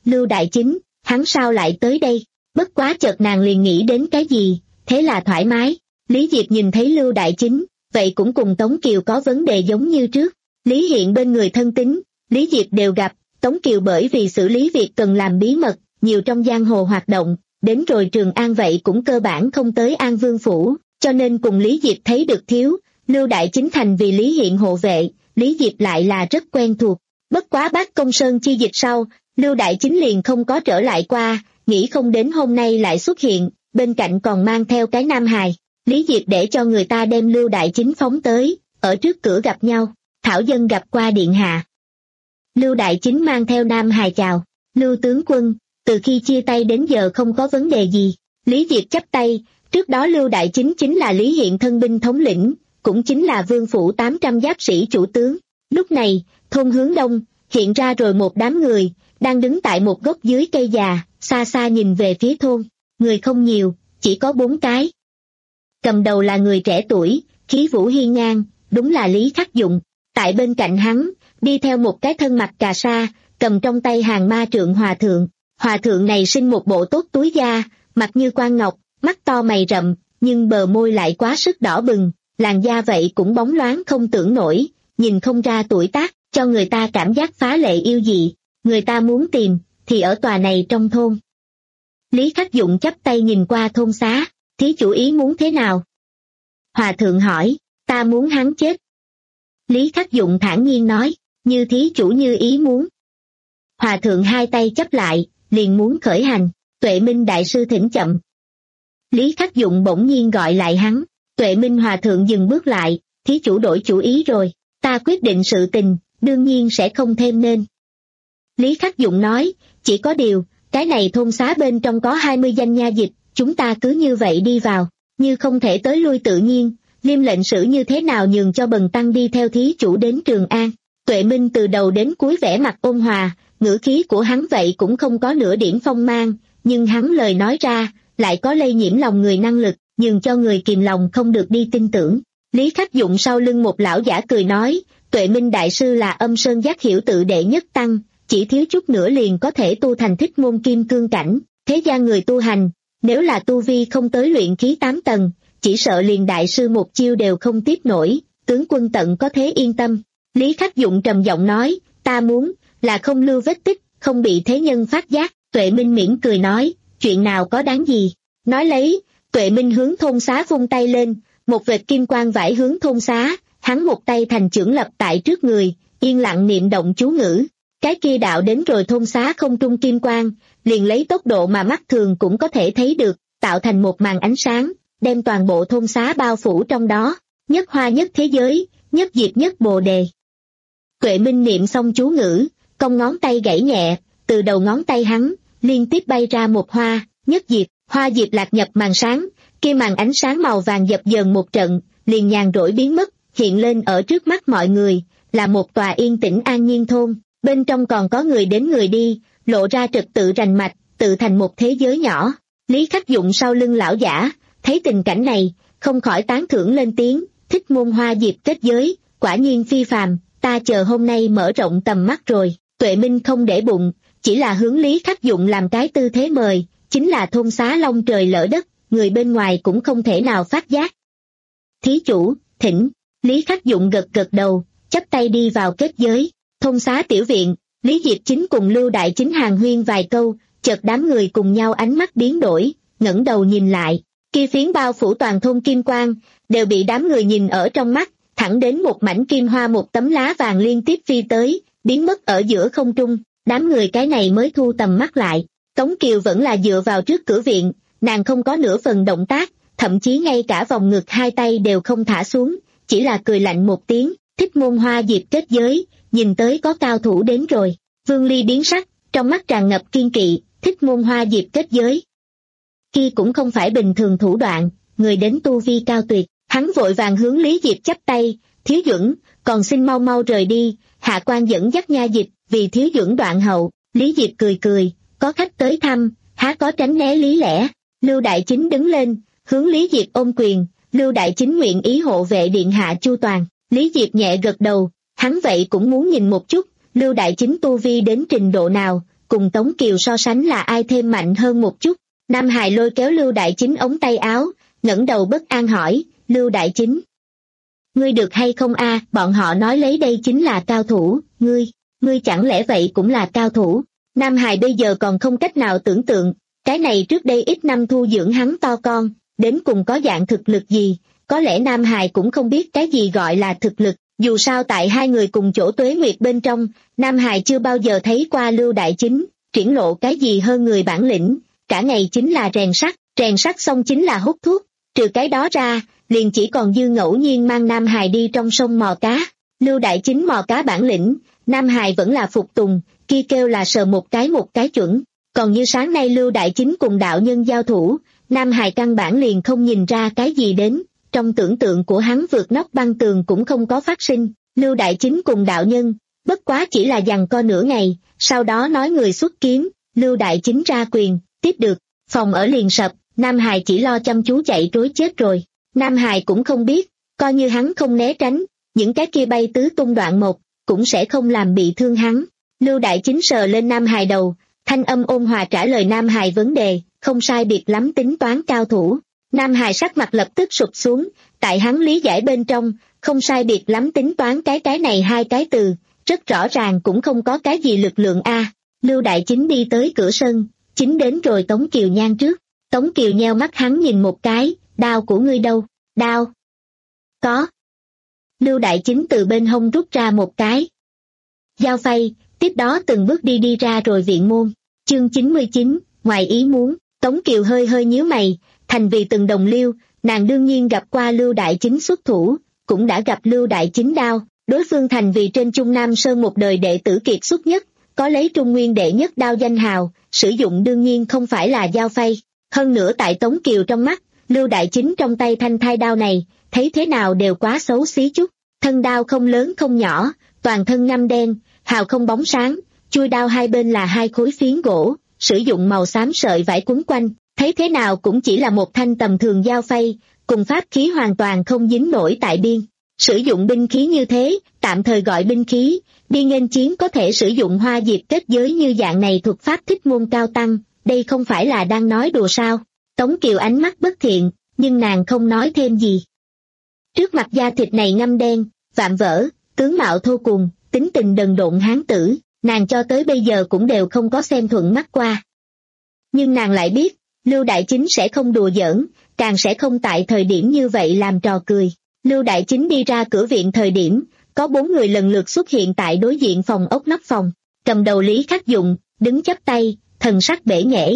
[SPEAKER 2] Lưu Đại Chính, hắn sao lại tới đây? Bất quá chợt nàng liền nghĩ đến cái gì, thế là thoải mái. Lý Diệp nhìn thấy Lưu Đại Chính, vậy cũng cùng Tống Kiều có vấn đề giống như trước. Lý Hiện bên người thân tín, Lý Diệp đều gặp, Tống Kiều bởi vì xử lý việc cần làm bí mật, nhiều trong giang hồ hoạt động, đến rồi Trường An vậy cũng cơ bản không tới An Vương Phủ, cho nên cùng Lý Diệp thấy được thiếu. Lưu Đại Chính thành vì Lý Hiện hộ vệ, Lý Diệp lại là rất quen thuộc. Bất quá Bác Công Sơn chi dịch sau, Lưu Đại Chính liền không có trở lại qua, nghĩ không đến hôm nay lại xuất hiện, bên cạnh còn mang theo cái nam hài. Lý Diệp để cho người ta đem Lưu Đại Chính phóng tới, ở trước cửa gặp nhau, thảo dân gặp qua điện hạ. Lưu Đại Chính mang theo nam hài chào, Lưu tướng quân, từ khi chia tay đến giờ không có vấn đề gì. Lý Diệp chắp tay, trước đó Lưu Đại Chính chính là Lý Hiện thân binh thống lĩnh, cũng chính là Vương Phủ tám trăm giáp sĩ chủ tướng. Lúc này, thôn hướng đông, hiện ra rồi một đám người, đang đứng tại một gốc dưới cây già, xa xa nhìn về phía thôn. Người không nhiều, chỉ có bốn cái. Cầm đầu là người trẻ tuổi, khí vũ hiên ngang, đúng là Lý Khắc Dụng. Tại bên cạnh hắn, đi theo một cái thân mặt cà sa, cầm trong tay hàng ma trượng hòa thượng. Hòa thượng này sinh một bộ tốt túi da, mặt như quan ngọc, mắt to mày rậm, nhưng bờ môi lại quá sức đỏ bừng, làn da vậy cũng bóng loáng không tưởng nổi, nhìn không ra tuổi tác, cho người ta cảm giác phá lệ yêu dị. Người ta muốn tìm, thì ở tòa này trong thôn. Lý Khắc Dụng chắp tay nhìn qua thôn xá, thí chủ ý muốn thế nào? Hòa thượng hỏi, ta muốn hắn chết. Lý Khắc Dụng thản nhiên nói, như thí chủ như ý muốn. Hòa thượng hai tay chắp lại, liền muốn khởi hành, Tuệ Minh đại sư thỉnh chậm. Lý Khắc Dụng bỗng nhiên gọi lại hắn, Tuệ Minh hòa thượng dừng bước lại, thí chủ đổi chủ ý rồi, ta quyết định sự tình, đương nhiên sẽ không thêm nên. Lý Khắc Dụng nói, chỉ có điều, cái này thôn xá bên trong có hai mươi danh nha dịch, chúng ta cứ như vậy đi vào, như không thể tới lui tự nhiên, Liêm lệnh sử như thế nào nhường cho bần tăng đi theo thí chủ đến Trường An. Tuệ Minh từ đầu đến cuối vẻ mặt ôn hòa, ngữ khí của hắn vậy cũng không có nửa điểm phong mang, nhưng hắn lời nói ra, lại có lây nhiễm lòng người năng lực, nhường cho người kìm lòng không được đi tin tưởng. Lý Khắc Dụng sau lưng một lão giả cười nói, Tuệ Minh đại sư là Âm Sơn Giác hiểu tự đệ nhất tăng, chỉ thiếu chút nữa liền có thể tu thành Thích Môn Kim Cương cảnh, thế gian người tu hành, nếu là tu vi không tới luyện khí tám tầng, chỉ sợ liền đại sư một chiêu đều không tiếp nổi, tướng quân tận có thế yên tâm. Lý Khắc Dụng trầm giọng nói, ta muốn, là không lưu vết tích, không bị thế nhân phát giác. Tuệ Minh mỉm cười nói, chuyện nào có đáng gì. Nói lấy, Tuệ Minh hướng thôn xá vung tay lên, một vệt kim quang vải hướng thôn xá, hắn một tay thành chưởng lập tại trước người, yên lặng niệm động chú ngữ. Cái kia đạo đến rồi thôn xá không trung kim quang, liền lấy tốc độ mà mắt thường cũng có thể thấy được, tạo thành một màn ánh sáng, đem toàn bộ thôn xá bao phủ trong đó, nhất hoa nhất thế giới, nhất diệp nhất bồ đề. Tuệ Minh niệm xong chú ngữ, cong ngón tay gãy nhẹ, từ đầu ngón tay hắn, liên tiếp bay ra một hoa, nhất diệp, hoa diệp lạc nhập màn sáng, kia màn ánh sáng màu vàng dập dờn một trận, liền nhàn rỗi biến mất, hiện lên ở trước mắt mọi người, là một tòa yên tĩnh an nhiên thôn, bên trong còn có người đến người đi, lộ ra trật tự rành mạch, tự thành một thế giới nhỏ. Lý Khắc Dụng sau lưng lão giả, thấy tình cảnh này, không khỏi tán thưởng lên tiếng, Thích Môn hoa diệp kết giới, quả nhiên phi phàm, ta chờ hôm nay mở rộng tầm mắt rồi. Tuệ Minh không để bụng, chỉ là hướng Lý Khắc Dụng làm cái tư thế mời, chính là thôn xá long trời lỡ đất, người bên ngoài cũng không thể nào phát giác. Thí chủ, thỉnh. Lý Khắc Dụng gật gật đầu, chắp tay đi vào kết giới. Thôn xá tiểu viện, Lý Diệp Chính cùng Lưu Đại Chính hàn huyên vài câu, chợt đám người cùng nhau ánh mắt biến đổi, ngẩng đầu nhìn lại, kia phiến bao phủ toàn thôn kim quang, đều bị đám người nhìn ở trong mắt, thẳng đến một mảnh kim hoa một tấm lá vàng liên tiếp phi tới, biến mất ở giữa không trung, đám người cái này mới thu tầm mắt lại. Tống Kiều vẫn là dựa vào trước cửa viện, nàng không có nửa phần động tác, thậm chí ngay cả vòng ngực hai tay đều không thả xuống, chỉ là cười lạnh một tiếng, Thích Môn hoa diệp kết giới, nhìn tới có cao thủ đến rồi. Vương Ly biến sắc, trong mắt tràn ngập kiên kỵ, Thích Môn hoa diệp kết giới. Kia cũng không phải bình thường thủ đoạn, người đến tu vi cao tuyệt, hắn vội vàng hướng Lý Diệp chắp tay, Thiếu Duẩn, còn xin mau mau rời đi, hạ quan dẫn dắt nha dịch, vì Thiếu Duẩn đoạn hậu. Lý Diệp cười cười, có khách tới thăm, há có tránh né lý lẽ. Lưu Đại Chính đứng lên, hướng Lý Diệp ôm quyền, Lưu Đại Chính nguyện ý hộ vệ điện hạ chu toàn. Lý Diệp nhẹ gật đầu, hắn vậy cũng muốn nhìn một chút, Lưu Đại Chính tu vi đến trình độ nào, cùng Tống Kiều so sánh là ai thêm mạnh hơn một chút. Nam Hải lôi kéo Lưu Đại Chính ống tay áo, ngẩng đầu bất an hỏi, Lưu Đại Chính, ngươi được hay không a? Bọn họ nói lấy đây chính là cao thủ, ngươi, ngươi chẳng lẽ vậy cũng là cao thủ? Nam Hải bây giờ còn không cách nào tưởng tượng, cái này trước đây ít năm thu dưỡng hắn to con, đến cùng có dạng thực lực gì, có lẽ Nam Hải cũng không biết cái gì gọi là thực lực, dù sao tại hai người cùng chỗ tuế nguyệt bên trong, Nam Hải chưa bao giờ thấy qua Lưu Đại Chính, triển lộ cái gì hơn người bản lĩnh, cả ngày chính là rèn sắt, rèn sắt xong chính là hút thuốc, trừ cái đó ra, liền chỉ còn dư ngẫu nhiên mang Nam Hải đi trong sông mò cá. Lưu Đại Chính mò cá bản lĩnh, Nam Hải vẫn là phục tùng, kia kêu là sờ một cái một cái chuẩn. Còn như sáng nay Lưu Đại Chính cùng đạo nhân giao thủ, Nam Hải căn bản liền không nhìn ra cái gì đến, trong tưởng tượng của hắn vượt nóc băng tường cũng không có phát sinh. Lưu Đại Chính cùng đạo nhân, bất quá chỉ là giằng co nửa ngày, sau đó nói người xuất kiếm, Lưu Đại Chính ra quyền, tiếp được, phòng ở liền sập, Nam Hải chỉ lo chăm chú chạy trối chết rồi. Nam Hải cũng không biết, coi như hắn không né tránh, những cái kia bay tứ tung đoạn một, cũng sẽ không làm bị thương hắn. Lưu Đại Chính sờ lên Nam Hải đầu, thanh âm ôn hòa trả lời Nam Hải vấn đề, không sai biệt lắm tính toán cao thủ. Nam Hải sắc mặt lập tức sụp xuống, tại hắn lý giải bên trong, không sai biệt lắm tính toán cái cái này hai cái từ, rất rõ ràng cũng không có cái gì lực lượng a. Lưu Đại Chính đi tới cửa sân, chính đến rồi Tống Kiều Nhan trước. Tống Kiều nheo mắt hắn nhìn một cái, đao của ngươi đâu? Đao? Có. Lưu Đại Chính từ bên hông rút ra một cái dao phay, tiếp đó từng bước đi đi ra rồi viện môn. Chương chín mươi chín, ngoài ý muốn. Tống Kiều hơi hơi nhíu mày, thành vì từng đồng liêu, nàng đương nhiên gặp qua Lưu Đại Chính xuất thủ, cũng đã gặp Lưu Đại Chính đao. Đối phương thành vì trên Trung Nam Sơn một đời đệ tử kiệt xuất nhất, có lấy Trung Nguyên đệ nhất đao danh hào, sử dụng đương nhiên không phải là dao phay. Hơn nữa tại Tống Kiều trong mắt, Lưu Đại Chính trong tay thanh thai đao này, thấy thế nào đều quá xấu xí chút. Thân đao không lớn không nhỏ, toàn thân ngăm đen, hào không bóng sáng, chui đao hai bên là hai khối phiến gỗ, sử dụng màu xám sợi vải quấn quanh, thấy thế nào cũng chỉ là một thanh tầm thường dao phay, cùng pháp khí hoàn toàn không dính nổi tại biên. Sử dụng binh khí như thế, tạm thời gọi binh khí, đi nghênh chiến có thể sử dụng hoa diệp kết giới như dạng này thuật pháp thích môn cao tăng, đây không phải là đang nói đùa sao? Tống Kiều ánh mắt bất thiện, nhưng nàng không nói thêm gì. Trước mặt da thịt này ngăm đen, vạm vỡ, tướng mạo thô cùng, tính tình đần độn hán tử, nàng cho tới bây giờ cũng đều không có xem thuận mắt qua. Nhưng nàng lại biết, Lưu Đại Chính sẽ không đùa giỡn, càng sẽ không tại thời điểm như vậy làm trò cười. Lưu Đại Chính đi ra cửa viện thời điểm, có bốn người lần lượt xuất hiện tại đối diện phòng ốc nóc phòng, cầm đầu Lý Khắc Dụng, đứng chắp tay, thần sắc bể nghễ.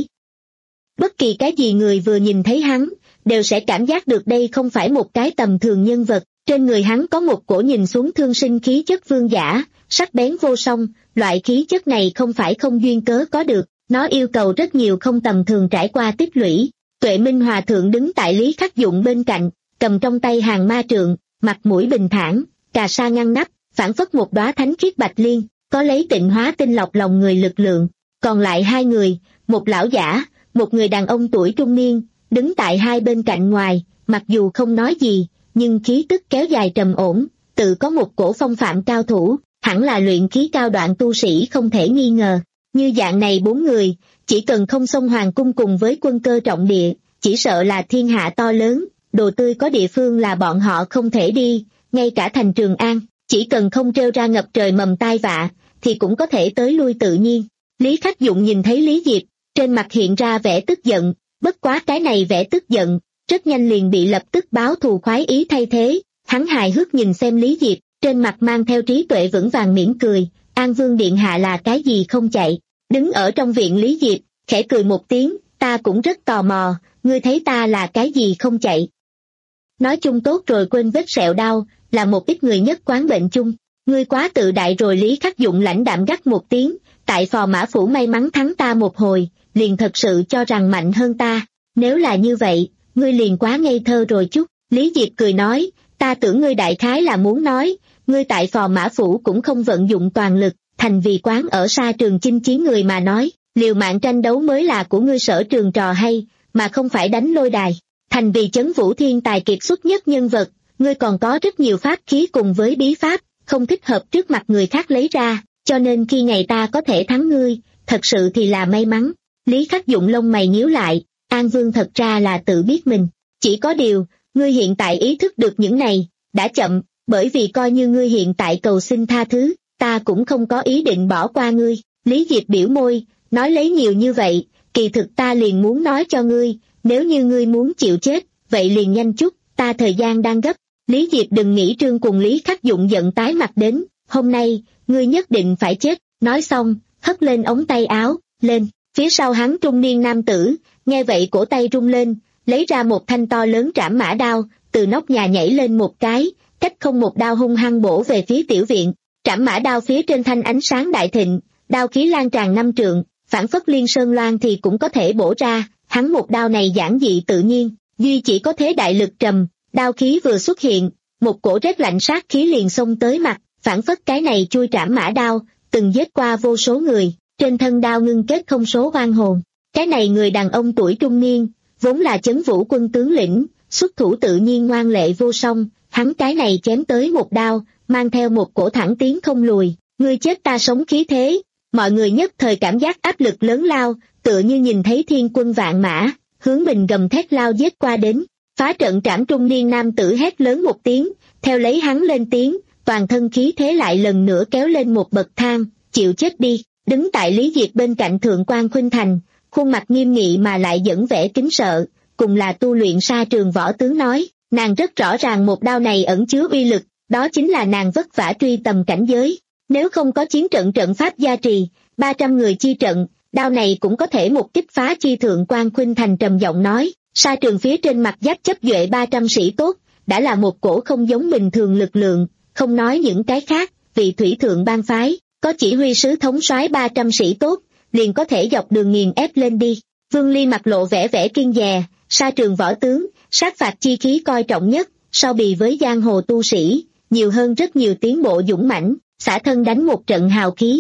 [SPEAKER 2] Bất kỳ cái gì người vừa nhìn thấy hắn, đều sẽ cảm giác được đây không phải một cái tầm thường nhân vật, trên người hắn có một cổ nhìn xuống thương sinh khí chất vương giả, sắc bén vô song, loại khí chất này không phải không duyên cớ có được, nó yêu cầu rất nhiều không tầm thường trải qua tích lũy. Tuệ Minh Hòa Thượng đứng tại Lý Khắc Dụng bên cạnh, cầm trong tay hàng ma trượng, mặt mũi bình thản, cà sa ngăn nắp, phảng phất một đóa thánh khiết bạch liên, có lấy tịnh hóa tinh lọc lòng người lực lượng. Còn lại hai người, một lão giả, một người đàn ông tuổi trung niên, đứng tại hai bên cạnh ngoài, mặc dù không nói gì, nhưng khí tức kéo dài trầm ổn, tự có một cổ phong phạm cao thủ, hẳn là luyện khí cao đoạn tu sĩ không thể nghi ngờ. Như dạng này bốn người, chỉ cần không xông hoàng cung cùng với quân cơ trọng địa, chỉ sợ là thiên hạ to lớn, đồ tươi có địa phương là bọn họ không thể đi, ngay cả thành Trường An, chỉ cần không trêu ra ngập trời mầm tai vạ, thì cũng có thể tới lui tự nhiên. Lý Khắc Dụng nhìn thấy Lý Diệp, trên mặt hiện ra vẻ tức giận, bất quá cái này vẻ tức giận, rất nhanh liền bị lập tức báo thù khoái ý thay thế. Hắn hài hước nhìn xem Lý Diệp, trên mặt mang theo trí tuệ vững vàng mỉm cười, An Vương Điện Hạ là cái gì không chạy. Đứng ở trong viện Lý Diệp, khẽ cười một tiếng, ta cũng rất tò mò, ngươi thấy ta là cái gì không chạy. Nói chung tốt rồi quên vết sẹo đau, là một ít người nhất quán bệnh chung, ngươi quá tự đại rồi. Lý Khắc Dụng lãnh đạm gắt một tiếng, tại Phò Mã Phủ may mắn thắng ta một hồi, liền thật sự cho rằng mạnh hơn ta, nếu là như vậy, ngươi liền quá ngây thơ rồi chút. Lý Diệp cười nói, ta tưởng ngươi đại khái là muốn nói, ngươi tại Phò Mã Phủ cũng không vận dụng toàn lực, thành vì quán ở xa trường chinh chiến người mà nói, liều mạng tranh đấu mới là của ngươi sở trường trò hay, mà không phải đánh lôi đài. Thành vì chấn vũ thiên tài kiệt xuất nhất nhân vật, ngươi còn có rất nhiều pháp khí cùng với bí pháp, không thích hợp trước mặt người khác lấy ra, cho nên khi ngày ta có thể thắng ngươi, thật sự thì là may mắn. Lý Khắc Dụng lông mày nhíu lại, An Vương thật ra là tự biết mình. Chỉ có điều, ngươi hiện tại ý thức được những này, đã chậm, bởi vì coi như ngươi hiện tại cầu xin tha thứ, ta cũng không có ý định bỏ qua ngươi. Lý Diệp biểu môi, nói lấy nhiều như vậy, kỳ thực ta liền muốn nói cho ngươi, nếu như ngươi muốn chịu chết, vậy liền nhanh chút, ta thời gian đang gấp. Lý Diệp đừng nghĩ trương cùng Lý Khắc Dụng giận tái mặt đến, hôm nay, ngươi nhất định phải chết, nói xong, hất lên ống tay áo, lên, phía sau hắn trung niên nam tử, nghe vậy cổ tay rung lên, lấy ra một thanh to lớn trảm mã đao, từ nóc nhà nhảy lên một cái, cách không một đao hung hăng bổ về phía tiểu viện. Trảm mã đao phía trên thanh ánh sáng đại thịnh, đao khí lan tràn năm trượng, phản phất liên sơn loan thì cũng có thể bổ ra, hắn một đao này giản dị tự nhiên, duy chỉ có thế đại lực trầm, đao khí vừa xuất hiện, một cổ rét lạnh sát khí liền xông tới mặt, phản phất cái này chui trảm mã đao, từng giết qua vô số người, trên thân đao ngưng kết không số oan hồn. Cái này người đàn ông tuổi trung niên, vốn là Chấn Vũ quân tướng lĩnh, xuất thủ tự nhiên ngoan lệ vô song, hắn cái này chém tới một đao, mang theo một cổ thẳng tiến không lùi, ngươi chết ta sống khí thế, mọi người nhất thời cảm giác áp lực lớn lao, tựa như nhìn thấy thiên quân vạn mã, hướng mình gầm thét lao giết qua đến. Phá trận trảm trung niên nam tử hét lớn một tiếng, theo lấy hắn lên tiếng, toàn thân khí thế lại lần nữa kéo lên một bậc thang, chịu chết đi. Đứng tại Lý Diệp bên cạnh Thượng quan Khuynh Thành, khuôn mặt nghiêm nghị mà lại dẫn vẻ kính sợ, cùng là tu luyện sa trường võ tướng nói, nàng rất rõ ràng một đao này ẩn chứa uy lực, đó chính là nàng vất vả truy tầm cảnh giới. Nếu không có chiến trận trận pháp gia trì, ba trăm người chi trận, đao này cũng có thể một kích phá chi. Thượng quan Khuynh Thành trầm giọng nói, sa trường phía trên mặt giáp chấp duệ ba trăm sĩ tốt, đã là một cổ không giống bình thường lực lượng, không nói những cái khác, vị thủy thượng ban phái, có chỉ huy sứ thống soái ba trăm sĩ tốt, liền có thể dọc đường nghiền ép lên đi. Vương Ly mặt lộ vẻ vẻ kiên dè, sa trường võ tướng, sát phạt chi khí coi trọng nhất, so bì với giang hồ tu sĩ, nhiều hơn rất nhiều tiến bộ dũng mãnh, xả thân đánh một trận hào khí.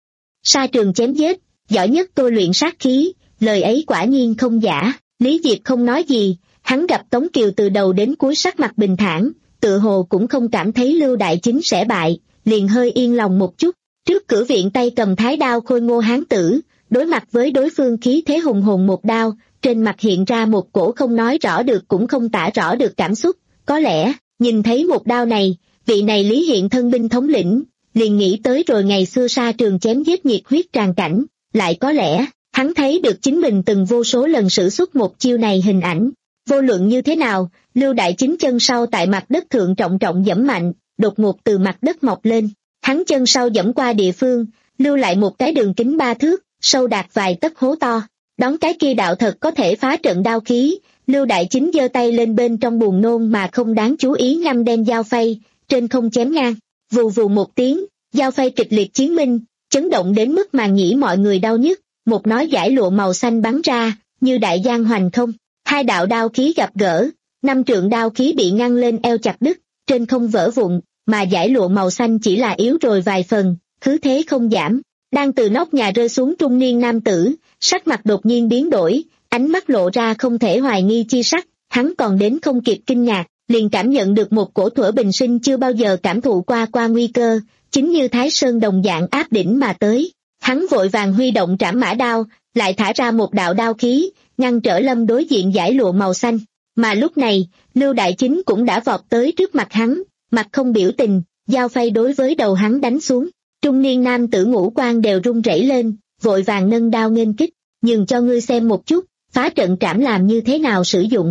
[SPEAKER 2] Sa trường chém giết, giỏi nhất tôi luyện sát khí, lời ấy quả nhiên không giả. Lý Diệp không nói gì, hắn gặp Tống Kiều từ đầu đến cuối sắc mặt bình thản, tự hồ cũng không cảm thấy Lưu Đại Chính sẽ bại, liền hơi yên lòng một chút. Trước cửa viện tay cầm thái đao khôi ngô hán tử, đối mặt với đối phương khí thế hùng hồn một đao, trên mặt hiện ra một cổ không nói rõ được cũng không tả rõ được cảm xúc. Có lẽ, nhìn thấy một đao này, vị này Lý Hiện thân binh thống lĩnh, liền nghĩ tới rồi ngày xưa sa trường chém giết nhiệt huyết tràn cảnh, lại có lẽ, hắn thấy được chính mình từng vô số lần sử xuất một chiêu này hình ảnh. Vô luận như thế nào, Lưu Đại Chính chân sau tại mặt đất thượng trọng trọng giẫm mạnh, đột ngột từ mặt đất mọc lên. Hắn chân sau giẫm qua địa phương, lưu lại một cái đường kính ba thước, sâu đạt vài tấc hố to. Đón cái kia đạo thật có thể phá trận đao khí, Lưu Đại Chính giơ tay lên bên trong buồn nôn mà không đáng chú ý ngăm đem dao phay, trên không chém ngang. Vù vù một tiếng, dao phay kịch liệt chiến minh, chấn động đến mức màng nhĩ mọi người đau nhức, một nói giải lụa màu xanh bắn ra, như đại giang hoành không. Hai đạo đao khí gặp gỡ, năm trượng đao khí bị ngăn lên eo chặt đứt, trên không vỡ vụn, mà giải lụa màu xanh chỉ là yếu rồi vài phần, cứ thế không giảm. Đang từ nóc nhà rơi xuống trung niên nam tử, sắc mặt đột nhiên biến đổi, ánh mắt lộ ra không thể hoài nghi chi sắc, hắn còn đến không kịp kinh ngạc, liền cảm nhận được một cổ thuở bình sinh chưa bao giờ cảm thụ qua qua nguy cơ, chính như Thái Sơn đồng dạng áp đỉnh mà tới. Hắn vội vàng huy động trảm mã đao, lại thả ra một đạo đao khí, ngăn trở Lâm đối diện giải lụa màu xanh. Mà lúc này, Lưu Đại Chính cũng đã vọt tới trước mặt hắn, mặt không biểu tình, dao phay đối với đầu hắn đánh xuống. Trung niên nam tử ngũ quan đều run rẩy lên, vội vàng nâng đao nghênh kích, nhường cho ngươi xem một chút, phá trận trảm làm như thế nào sử dụng.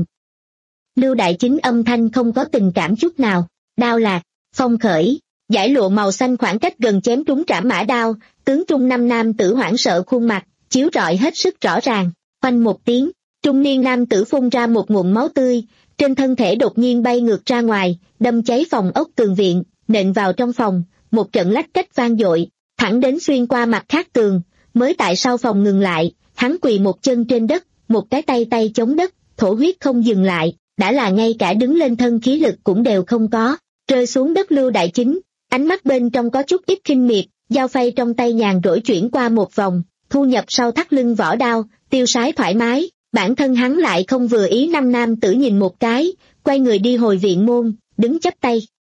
[SPEAKER 2] Lưu Đại Chính âm thanh không có tình cảm chút nào, đao lạc, phong khởi, giải lụa màu xanh khoảng cách gần chém trúng trảm mã đao, tướng trung năm nam tử hoảng sợ khuôn mặt, chiếu rọi hết sức rõ ràng, oanh một tiếng, trung niên nam tử phun ra một ngụm máu tươi, trên thân thể đột nhiên bay ngược ra ngoài, đâm cháy phòng ốc tường viện, nện vào trong phòng, một trận lách cách vang dội, thẳng đến xuyên qua mặt khác tường, mới tại sau phòng ngừng lại, hắn quỳ một chân trên đất, một cái tay tay chống đất, thổ huyết không dừng lại, đã là ngay cả đứng lên thân khí lực cũng đều không có, rơi xuống đất Lưu Đại Chính, ánh mắt bên trong có chút ít khinh miệt, dao phay trong tay nhàn rỗi chuyển qua một vòng, thu nhập sau thắt lưng vỏ đao, tiêu sái thoải mái, bản thân hắn lại không vừa ý. Năm nam tử nhìn một cái, quay người đi hồi viện môn, đứng chắp tay,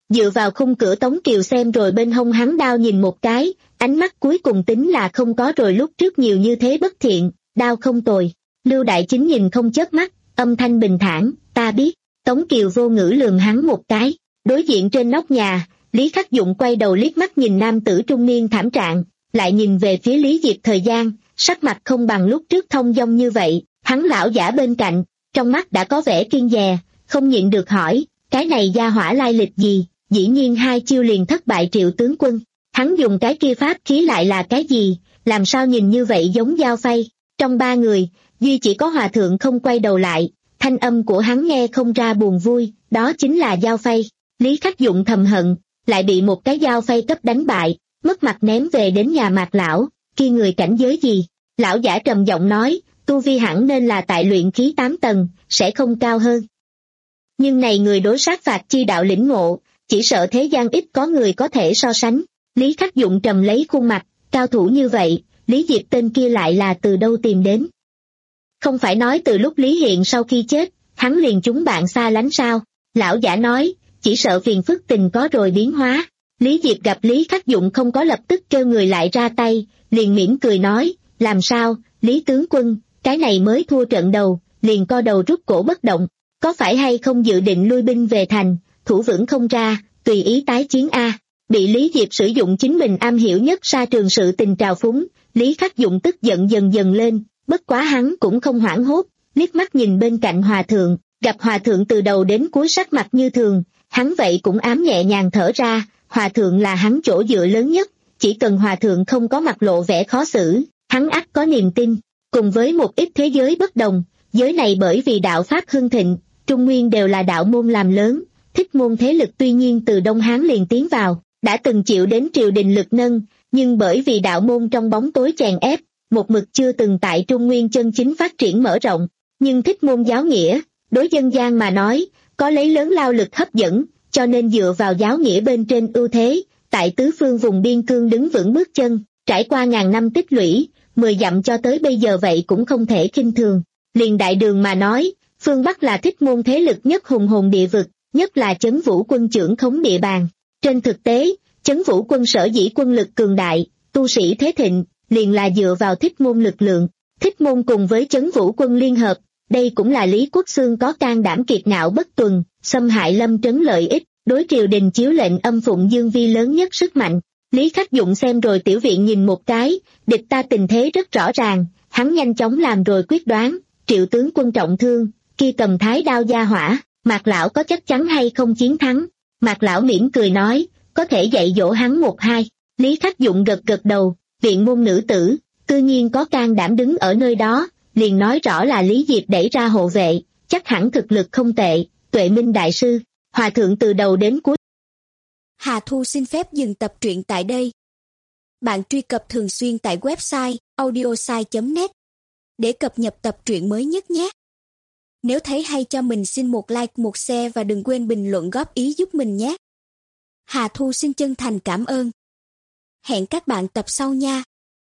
[SPEAKER 2] dựa vào khung cửa Tống Kiều xem rồi bên hông hắn đao nhìn một cái, ánh mắt cuối cùng tính là không có rồi lúc trước nhiều như thế bất thiện, đao không tồi. Lưu Đại Chính nhìn không chớp mắt, âm thanh bình thản, ta biết. Tống Kiều vô ngữ lườm hắn một cái. Đối diện trên nóc nhà, Lý Khắc Dụng quay đầu liếc mắt nhìn nam tử trung niên thảm trạng, lại nhìn về phía Lý Diệp Thời Gian, sắc mặt không bằng lúc trước thông dong như vậy, hắn lão giả bên cạnh, trong mắt đã có vẻ kiêng dè, không nhịn được hỏi, cái này gia hỏa lai lịch gì, dĩ nhiên hai chiêu liền thất bại Triệu tướng quân, hắn dùng cái kia pháp khí lại là cái gì, làm sao nhìn như vậy giống dao phay. Trong ba người, duy chỉ có Hòa Thượng không quay đầu lại, thanh âm của hắn nghe không ra buồn vui, đó chính là dao phay. Lý Khắc Dụng thầm hận, lại bị một cái dao phay cấp đánh bại, mất mặt ném về đến nhà Mạc lão, kia người cảnh giới gì? Lão giả trầm giọng nói, tu vi hẳn nên là tại luyện khí tám tầng, sẽ không cao hơn. Nhưng này người đối sát phạt chi đạo lĩnh ngộ, chỉ sợ thế gian ít có người có thể so sánh. Lý Khắc Dụng trầm lấy khuôn mặt, cao thủ như vậy, Lý Diệp tên kia lại là từ đâu tìm đến? Không phải nói từ lúc Lý Hiện sau khi chết, hắn liền chúng bạn xa lánh sao? Lão giả nói, chỉ sợ phiền phức tình có rồi biến hóa. Lý Diệp gặp Lý Khắc Dụng không có lập tức kêu người lại ra tay, liền mỉm cười nói, làm sao, Lý tướng quân, cái này mới thua trận đầu, liền co đầu rút cổ bất động, có phải hay không dự định lui binh về thành, thủ vững không ra, tùy ý tái chiến a. Bị Lý Diệp sử dụng chính mình am hiểu nhất sa trường sự tình trào phúng, Lý Khắc Dụng tức giận dần dần lên, bất quá hắn cũng không hoảng hốt, liếc mắt nhìn bên cạnh Hòa Thượng, gặp Hòa Thượng từ đầu đến cuối sắc mặt như thường, hắn vậy cũng ám nhẹ nhàng thở ra, Hòa Thượng là hắn chỗ dựa lớn nhất, chỉ cần Hòa Thượng không có mặt lộ vẻ khó xử, hắn ắt có niềm tin. Cùng với một ít thế giới bất đồng, giới này bởi vì đạo Pháp hưng thịnh, Trung Nguyên đều là đạo môn làm lớn, Thích môn thế lực tuy nhiên từ Đông Hán liền tiến vào, đã từng chịu đến triều đình lực nâng, nhưng bởi vì đạo môn trong bóng tối chèn ép, một mực chưa từng tại Trung Nguyên chân chính phát triển mở rộng, nhưng Thích môn giáo nghĩa, đối dân gian mà nói, có lấy lớn lao lực hấp dẫn, cho nên dựa vào giáo nghĩa bên trên ưu thế, tại tứ phương vùng biên cương đứng vững bước chân, trải qua ngàn năm tích lũy, mười dặm cho tới bây giờ vậy cũng không thể khinh thường. Liền đại đường mà nói, phương Bắc là Thích môn thế lực nhất hùng hồn địa vực, nhất là Chấn Vũ quân trưởng khống địa bàn. Trên thực tế, Chấn Vũ quân sở dĩ quân lực cường đại, tu sĩ thế thịnh, liền là dựa vào Thích môn lực lượng. Thích môn cùng với Chấn Vũ quân liên hợp, đây cũng là Lý Quốc Xương có can đảm kiệt ngạo bất tuần, xâm hại Lâm Trấn lợi ích, đối triều đình chiếu lệnh âm phụng dương vi lớn nhất sức mạnh. Lý Khắc Dụng xem rồi tiểu viện nhìn một cái, địch ta tình thế rất rõ ràng, hắn nhanh chóng làm rồi quyết đoán, Triệu tướng quân trọng thương, kia cầm thái đao gia hỏa, Mạc lão có chắc chắn hay không chiến thắng? Mạc lão mỉm cười nói, có thể dạy dỗ hắn một hai. Lý Khắc Dụng gật gật đầu, viện môn nữ tử, cư nhiên có can đảm đứng ở nơi đó, liền nói rõ là Lý Diệp đẩy ra hộ vệ, chắc hẳn thực lực không tệ. Tuệ Minh đại sư, Hòa Thượng từ đầu đến cuối.
[SPEAKER 3] Hà Thu xin phép dừng tập truyện tại đây. Bạn truy cập thường xuyên tại website audiosai chấm net để cập nhật tập truyện mới nhất nhé. Nếu thấy hay cho mình xin một like, một share và đừng quên bình luận góp ý giúp mình nhé. Hà Thu xin chân thành cảm ơn. Hẹn các bạn tập sau nha.